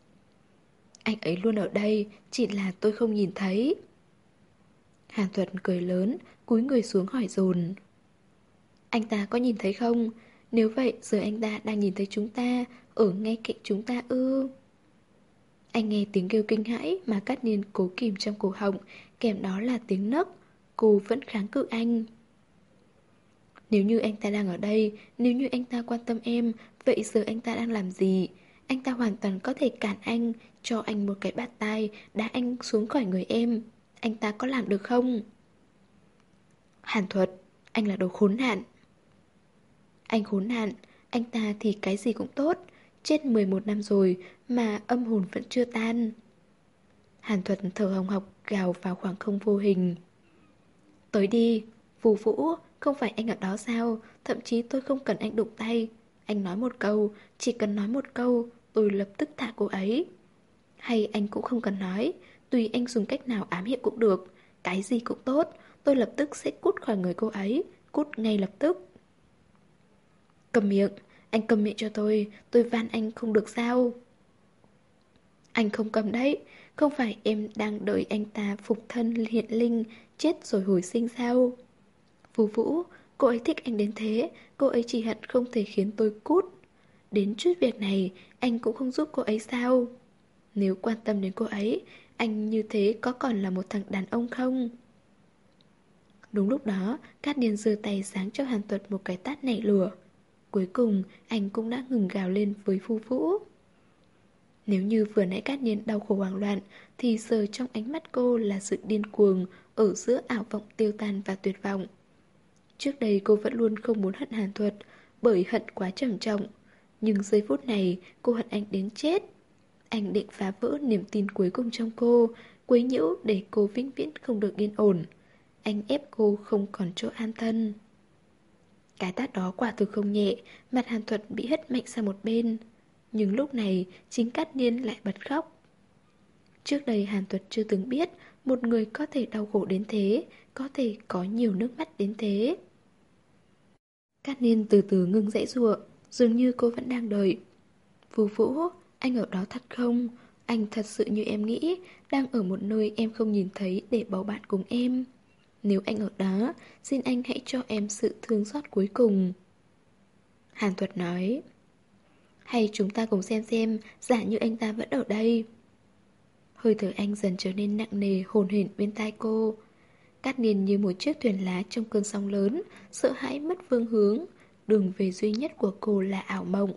Anh ấy luôn ở đây, chỉ là tôi không nhìn thấy. Hàn Thuật cười lớn, cúi người xuống hỏi dồn: Anh ta có nhìn thấy không? Nếu vậy giờ anh ta đang nhìn thấy chúng ta, ở ngay cạnh chúng ta ư? Anh nghe tiếng kêu kinh hãi mà Cát Niên cố kìm trong cổ họng, kèm đó là tiếng nấc. Cô vẫn kháng cự anh. Nếu như anh ta đang ở đây, nếu như anh ta quan tâm em, vậy giờ anh ta đang làm gì? Anh ta hoàn toàn có thể cản anh, cho anh một cái bạt tai, đá anh xuống khỏi người em. Anh ta có làm được không? Hàn Thuật, anh là đồ khốn nạn. Anh khốn nạn, anh ta thì cái gì cũng tốt. Chết 11 năm rồi mà âm hồn vẫn chưa tan. Hàn Thuật thở hồng hộc gào vào khoảng không vô hình. Tới đi, Phù Vũ, không phải anh ở đó sao? Thậm chí tôi không cần anh đụng tay. Anh nói một câu, chỉ cần nói một câu, tôi lập tức thả cô ấy. Hay anh cũng không cần nói, tùy anh dùng cách nào ám hiệu cũng được. Cái gì cũng tốt, tôi lập tức sẽ cút khỏi người cô ấy, cút ngay lập tức. Cầm miệng, anh cầm miệng cho tôi van anh không được sao? Anh không cầm đấy, không phải em đang đợi anh ta phục thân hiện linh, chết rồi hồi sinh sao? Vũ Vũ, cô ấy thích anh đến thế, cô ấy chỉ hận không thể khiến tôi cút. Đến chút việc này, anh cũng không giúp cô ấy sao? Nếu quan tâm đến cô ấy, anh như thế có còn là một thằng đàn ông không? Đúng lúc đó, Cát Niên giơ tay giáng cho Hàn Tuật một cái tát nảy lửa. Cuối cùng, anh cũng đã ngừng gào lên với Phu Vũ. Nếu như vừa nãy Cát Niên đau khổ hoảng loạn, thì giờ trong ánh mắt cô là sự điên cuồng, ở giữa ảo vọng tiêu tan và tuyệt vọng. Trước đây cô vẫn luôn không muốn hận Hàn Thuật, bởi hận quá trầm trọng. Nhưng giây phút này, cô hận anh đến chết. Anh định phá vỡ niềm tin cuối cùng trong cô, quấy nhiễu để cô vĩnh viễn không được yên ổn. Anh ép cô không còn chỗ an thân. Cái tát đó quả thực không nhẹ, mặt Hàn Thuật bị hất mạnh sang một bên. Nhưng lúc này, chính Cát Niên lại bật khóc. Trước đây Hàn Thuật chưa từng biết một người có thể đau khổ đến thế, có thể có nhiều nước mắt đến thế. Cát Niên từ từ ngưng giãy giụa, dường như cô vẫn đang đợi. Vũ Vũ, anh ở đó thật không? Anh thật sự như em nghĩ, đang ở một nơi em không nhìn thấy để bầu bạn cùng em. Nếu anh ở đó, xin anh hãy cho em sự thương xót cuối cùng. Hàn Thuật nói. Hay chúng ta cùng xem, giả như anh ta vẫn ở đây. Hơi thở anh dần trở nên nặng nề hồn hển bên tai cô. Cát Niên như một chiếc thuyền lá trong cơn sóng lớn, sợ hãi mất phương hướng. Đường về duy nhất của cô là ảo mộng.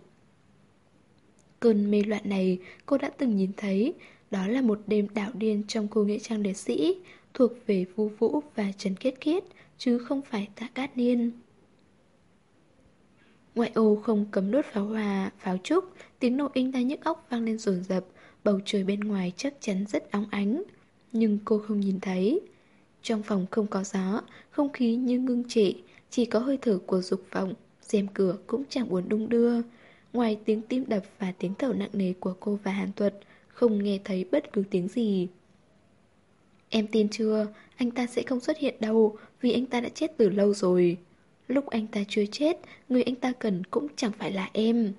Cơn mê loạn này cô đã từng nhìn thấy. Đó là một đêm đảo điên trong cô nghĩa trang liệt sĩ, thuộc về Vu Vũ và Trần Kiết Kiết, chứ không phải Tạ Cát Niên. Ngoại ô không cấm đốt pháo hoa, pháo trúc, tiếng nổ inh tai nhức óc vang lên dồn dập, bầu trời bên ngoài chắc chắn rất óng ánh. Nhưng cô không nhìn thấy. Trong phòng không có gió, không khí như ngưng trệ, chỉ có hơi thở của dục vọng, rèm cửa cũng chẳng buồn đung đưa. Ngoài tiếng tim đập và tiếng thở nặng nề của cô và Hàn Tuật, không nghe thấy bất cứ tiếng gì. Em tin chưa, anh ta sẽ không xuất hiện đâu, vì anh ta đã chết từ lâu rồi. Lúc anh ta chưa chết, người anh ta cần cũng chẳng phải là em.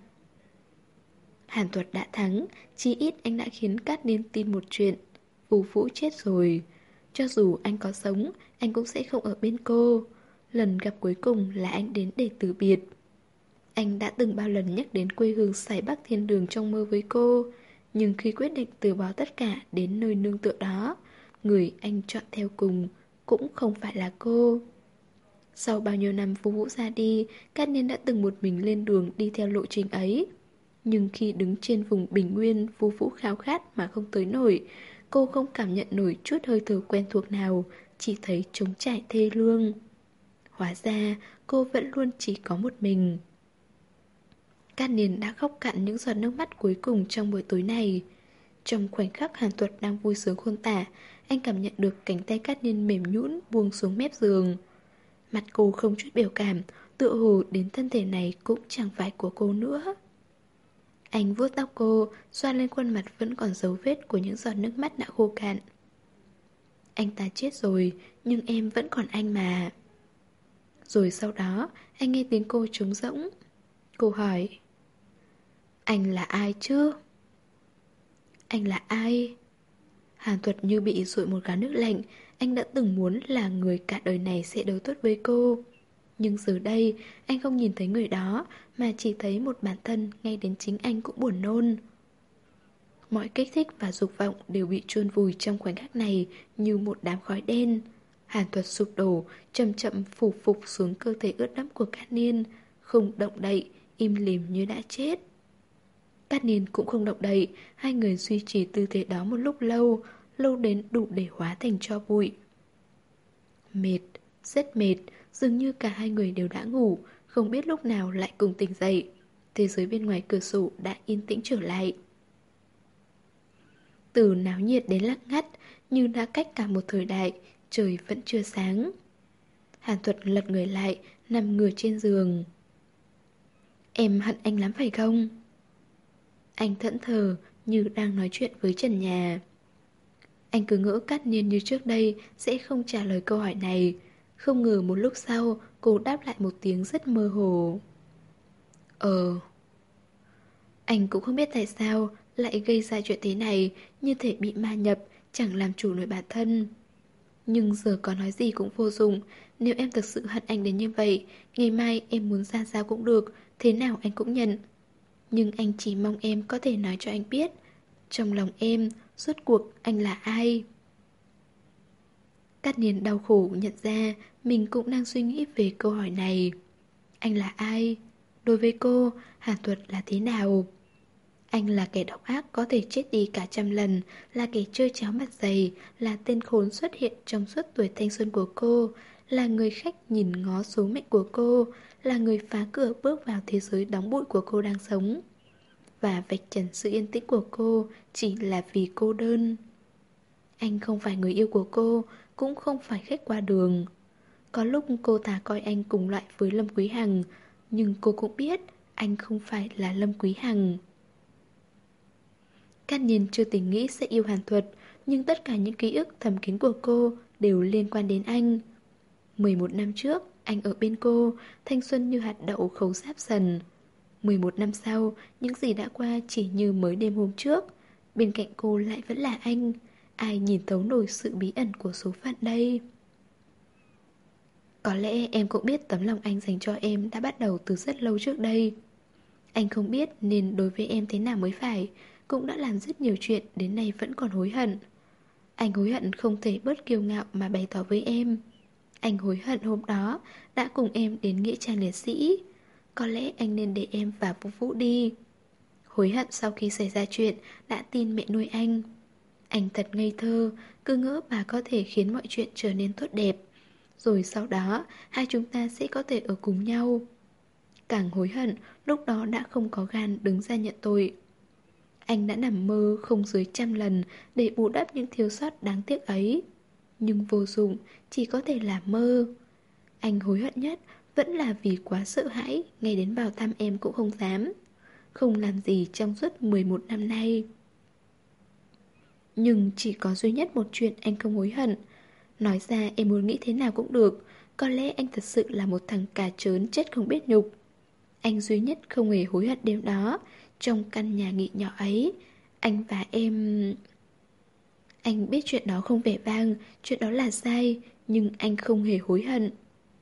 Hàn Tuật đã thắng, chí ít anh đã khiến Cát Niên tin một chuyện. Vũ Vũ chết rồi. Cho dù anh có sống, anh cũng sẽ không ở bên cô. Lần gặp cuối cùng là anh đến để từ biệt. Anh đã từng bao lần nhắc đến quê hương Sài Bắc thiên đường trong mơ với cô. Nhưng khi quyết định từ bỏ tất cả đến nơi nương tựa đó, người anh chọn theo cùng cũng không phải là cô. Sau bao nhiêu năm Vũ Vũ ra đi, Cát Niên đã từng một mình lên đường đi theo lộ trình ấy. Nhưng khi đứng trên vùng bình nguyên, Vũ Vũ khao khát mà không tới nổi. Cô không cảm nhận nổi chút hơi thở quen thuộc nào, chỉ thấy trống trải thê lương. Hóa ra, cô vẫn luôn chỉ có một mình. Cát Niên đã khóc cạn những giọt nước mắt cuối cùng trong buổi tối này. Trong khoảnh khắc Hàn Tuật đang vui sướng khôn tả, anh cảm nhận được cánh tay Cát Niên mềm nhũn buông xuống mép giường. Mặt cô không chút biểu cảm, tựa hồ đến thân thể này cũng chẳng phải của cô nữa. Anh vuốt tóc cô, xoa lên khuôn mặt vẫn còn dấu vết của những giọt nước mắt đã khô cạn. Anh ta chết rồi, nhưng em vẫn còn anh mà. Rồi sau đó, anh nghe tiếng cô trống rỗng. Cô hỏi, anh là ai chứ? Anh là ai? Hàn Tuật như bị dội một gáo nước lạnh. Anh đã từng muốn là người cả đời này sẽ đối tốt với cô. Nhưng giờ đây, anh không nhìn thấy người đó, mà chỉ thấy một bản thân ngay đến chính anh cũng buồn nôn. Mọi kích thích và dục vọng đều bị chôn vùi trong khoảnh khắc này như một đám khói đen. Hàn Thuật sụp đổ, chậm chậm phủ phục xuống cơ thể ướt đẫm của Cát Niên, không động đậy, im lìm như đã chết. Cát Niên cũng không động đậy, hai người duy trì tư thế đó một lúc lâu, lâu đến đủ để hóa thành tro bụi. Mệt, rất mệt, dường như cả hai người đều đã ngủ, không biết lúc nào lại cùng tỉnh dậy. Thế giới bên ngoài cửa sổ đã yên tĩnh trở lại. Từ náo nhiệt đến lặng ngắt, như đã cách cả một thời đại, trời vẫn chưa sáng. Hàn Thuật lật người lại, nằm ngửa trên giường. Em hận anh lắm phải không? Anh thẫn thờ như đang nói chuyện với trần nhà. Anh cứ ngỡ Cát Niên như trước đây sẽ không trả lời câu hỏi này. Không ngờ một lúc sau cô đáp lại một tiếng rất mơ hồ. Anh cũng không biết tại sao lại gây ra chuyện thế này, như thể bị ma nhập, chẳng làm chủ nổi bản thân. Nhưng giờ có nói gì cũng vô dụng. Nếu em thực sự hận anh đến như vậy, ngày mai em muốn ra sao cũng được, thế nào anh cũng nhận. Nhưng anh chỉ mong em có thể nói cho anh biết, trong lòng em, rốt cuộc anh là ai? Cát Niên đau khổ nhận ra mình cũng đang suy nghĩ về câu hỏi này. Anh là ai? Đối với cô, Hàn Thuật là thế nào? Anh là kẻ độc ác có thể chết đi cả trăm lần, là kẻ chơi cháo mặt dày, là tên khốn xuất hiện trong suốt tuổi thanh xuân của cô, là người khách nhìn ngó số mệnh của cô, là người phá cửa bước vào thế giới đóng bụi của cô đang sống. Và vạch trần sự yên tĩnh của cô chỉ là vì cô đơn. Anh không phải người yêu của cô, cũng không phải khách qua đường. Có lúc cô ta coi anh cùng loại với Lâm Quý Hằng, nhưng cô cũng biết anh không phải là Lâm Quý Hằng. Cát Nhiên chưa từng nghĩ sẽ yêu Hàn Thuật, nhưng tất cả những ký ức thầm kín của cô đều liên quan đến anh. 11 năm trước, anh ở bên cô, thanh xuân như hạt đậu khấu sáp sần. 11 năm sau, những gì đã qua chỉ như mới đêm hôm trước. Bên cạnh cô lại vẫn là anh. Ai nhìn thấu nổi sự bí ẩn của số phận đây? Có lẽ em cũng biết tấm lòng anh dành cho em đã bắt đầu từ rất lâu trước đây. Anh không biết nên đối với em thế nào mới phải, cũng đã làm rất nhiều chuyện đến nay vẫn còn hối hận. Anh hối hận không thể bớt kiêu ngạo mà bày tỏ với em. Anh hối hận hôm đó đã cùng em đến nghĩa trang liệt sĩ. Có lẽ anh nên để em và Vũ Vũ đi. Hối hận sau khi xảy ra chuyện đã tin mẹ nuôi anh. Anh thật ngây thơ, cứ ngỡ bà có thể khiến mọi chuyện trở nên tốt đẹp. Rồi sau đó hai chúng ta sẽ có thể ở cùng nhau. Càng hối hận, lúc đó đã không có gan đứng ra nhận tội. Anh đã nằm mơ không dưới trăm lần để bù đắp những thiếu sót đáng tiếc ấy. nhưng vô dụng, chỉ có thể là mơ. Anh hối hận nhất vẫn là vì quá sợ hãi, ngay đến vào thăm em cũng không dám. Không làm gì trong suốt 11 năm nay. Nhưng chỉ có duy nhất một chuyện anh không hối hận. Nói ra em muốn nghĩ thế nào cũng được. Có lẽ anh thật sự là một thằng cà trớn chết không biết nhục. Anh duy nhất không hề hối hận đêm đó. Trong căn nhà nghỉ nhỏ ấy, anh và em... Anh biết chuyện đó không vẻ vang, chuyện đó là sai, nhưng anh không hề hối hận.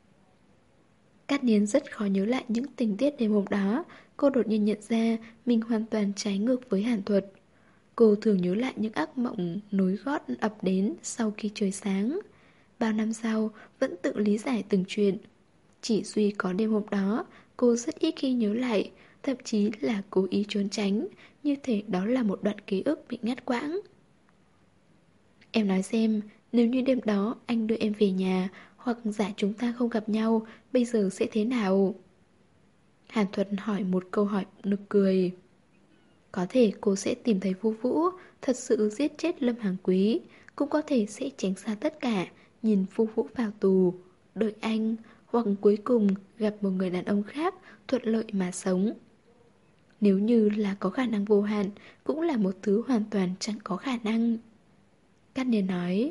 Cát Niên rất khó nhớ lại những tình tiết đêm hôm đó. Cô đột nhiên nhận ra mình hoàn toàn trái ngược với Hàn Thuật. Cô thường nhớ lại những ác mộng nối gót ập đến sau khi trời sáng. Bao năm sau vẫn tự lý giải từng chuyện. Chỉ duy có đêm hôm đó cô rất ít khi nhớ lại, thậm chí là cố ý trốn tránh, như thể đó là một đoạn ký ức bị ngắt quãng. Em nói xem, nếu như đêm đó anh đưa em về nhà, hoặc giả chúng ta không gặp nhau, bây giờ sẽ thế nào? Hàn Thuật hỏi một câu hỏi nực cười. Có thể cô sẽ tìm thấy Vu Vũ, thật sự giết chết Lâm Hàng Quý, cũng có thể sẽ tránh xa tất cả, nhìn Vu Vũ vào tù, đợi anh, hoặc cuối cùng gặp một người đàn ông khác, thuận lợi mà sống. Nếu như là có khả năng vô hạn, cũng là một thứ hoàn toàn chẳng có khả năng. Cát Niên nói,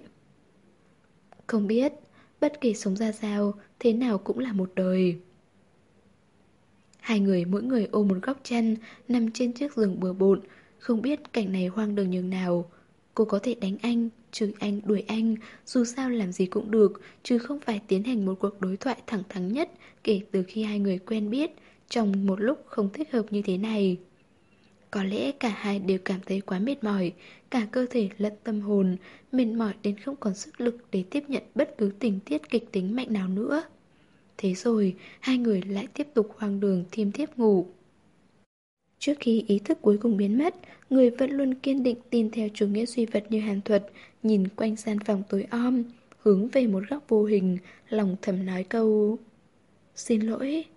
không biết, bất kể sống ra sao, thế nào cũng là một đời. Hai người mỗi người ôm một góc chăn, nằm trên chiếc giường bừa bộn, không biết cảnh này hoang đường nhường nào. Cô có thể đánh anh, chửi anh, đuổi anh, dù sao làm gì cũng được, chứ không phải tiến hành một cuộc đối thoại thẳng thắn nhất kể từ khi hai người quen biết, trong một lúc không thích hợp như thế này. Có lẽ cả hai đều cảm thấy quá mệt mỏi, cả cơ thể lẫn tâm hồn, mệt mỏi đến không còn sức lực để tiếp nhận bất cứ tình tiết kịch tính mạnh nào nữa. Thế rồi, hai người lại tiếp tục hoang đường thiêm thiếp ngủ. Trước khi ý thức cuối cùng biến mất, người vẫn luôn kiên định tin theo chủ nghĩa duy vật như Hàn Thuật, nhìn quanh gian phòng tối om, hướng về một góc vô hình, lòng thầm nói câu: Xin lỗi.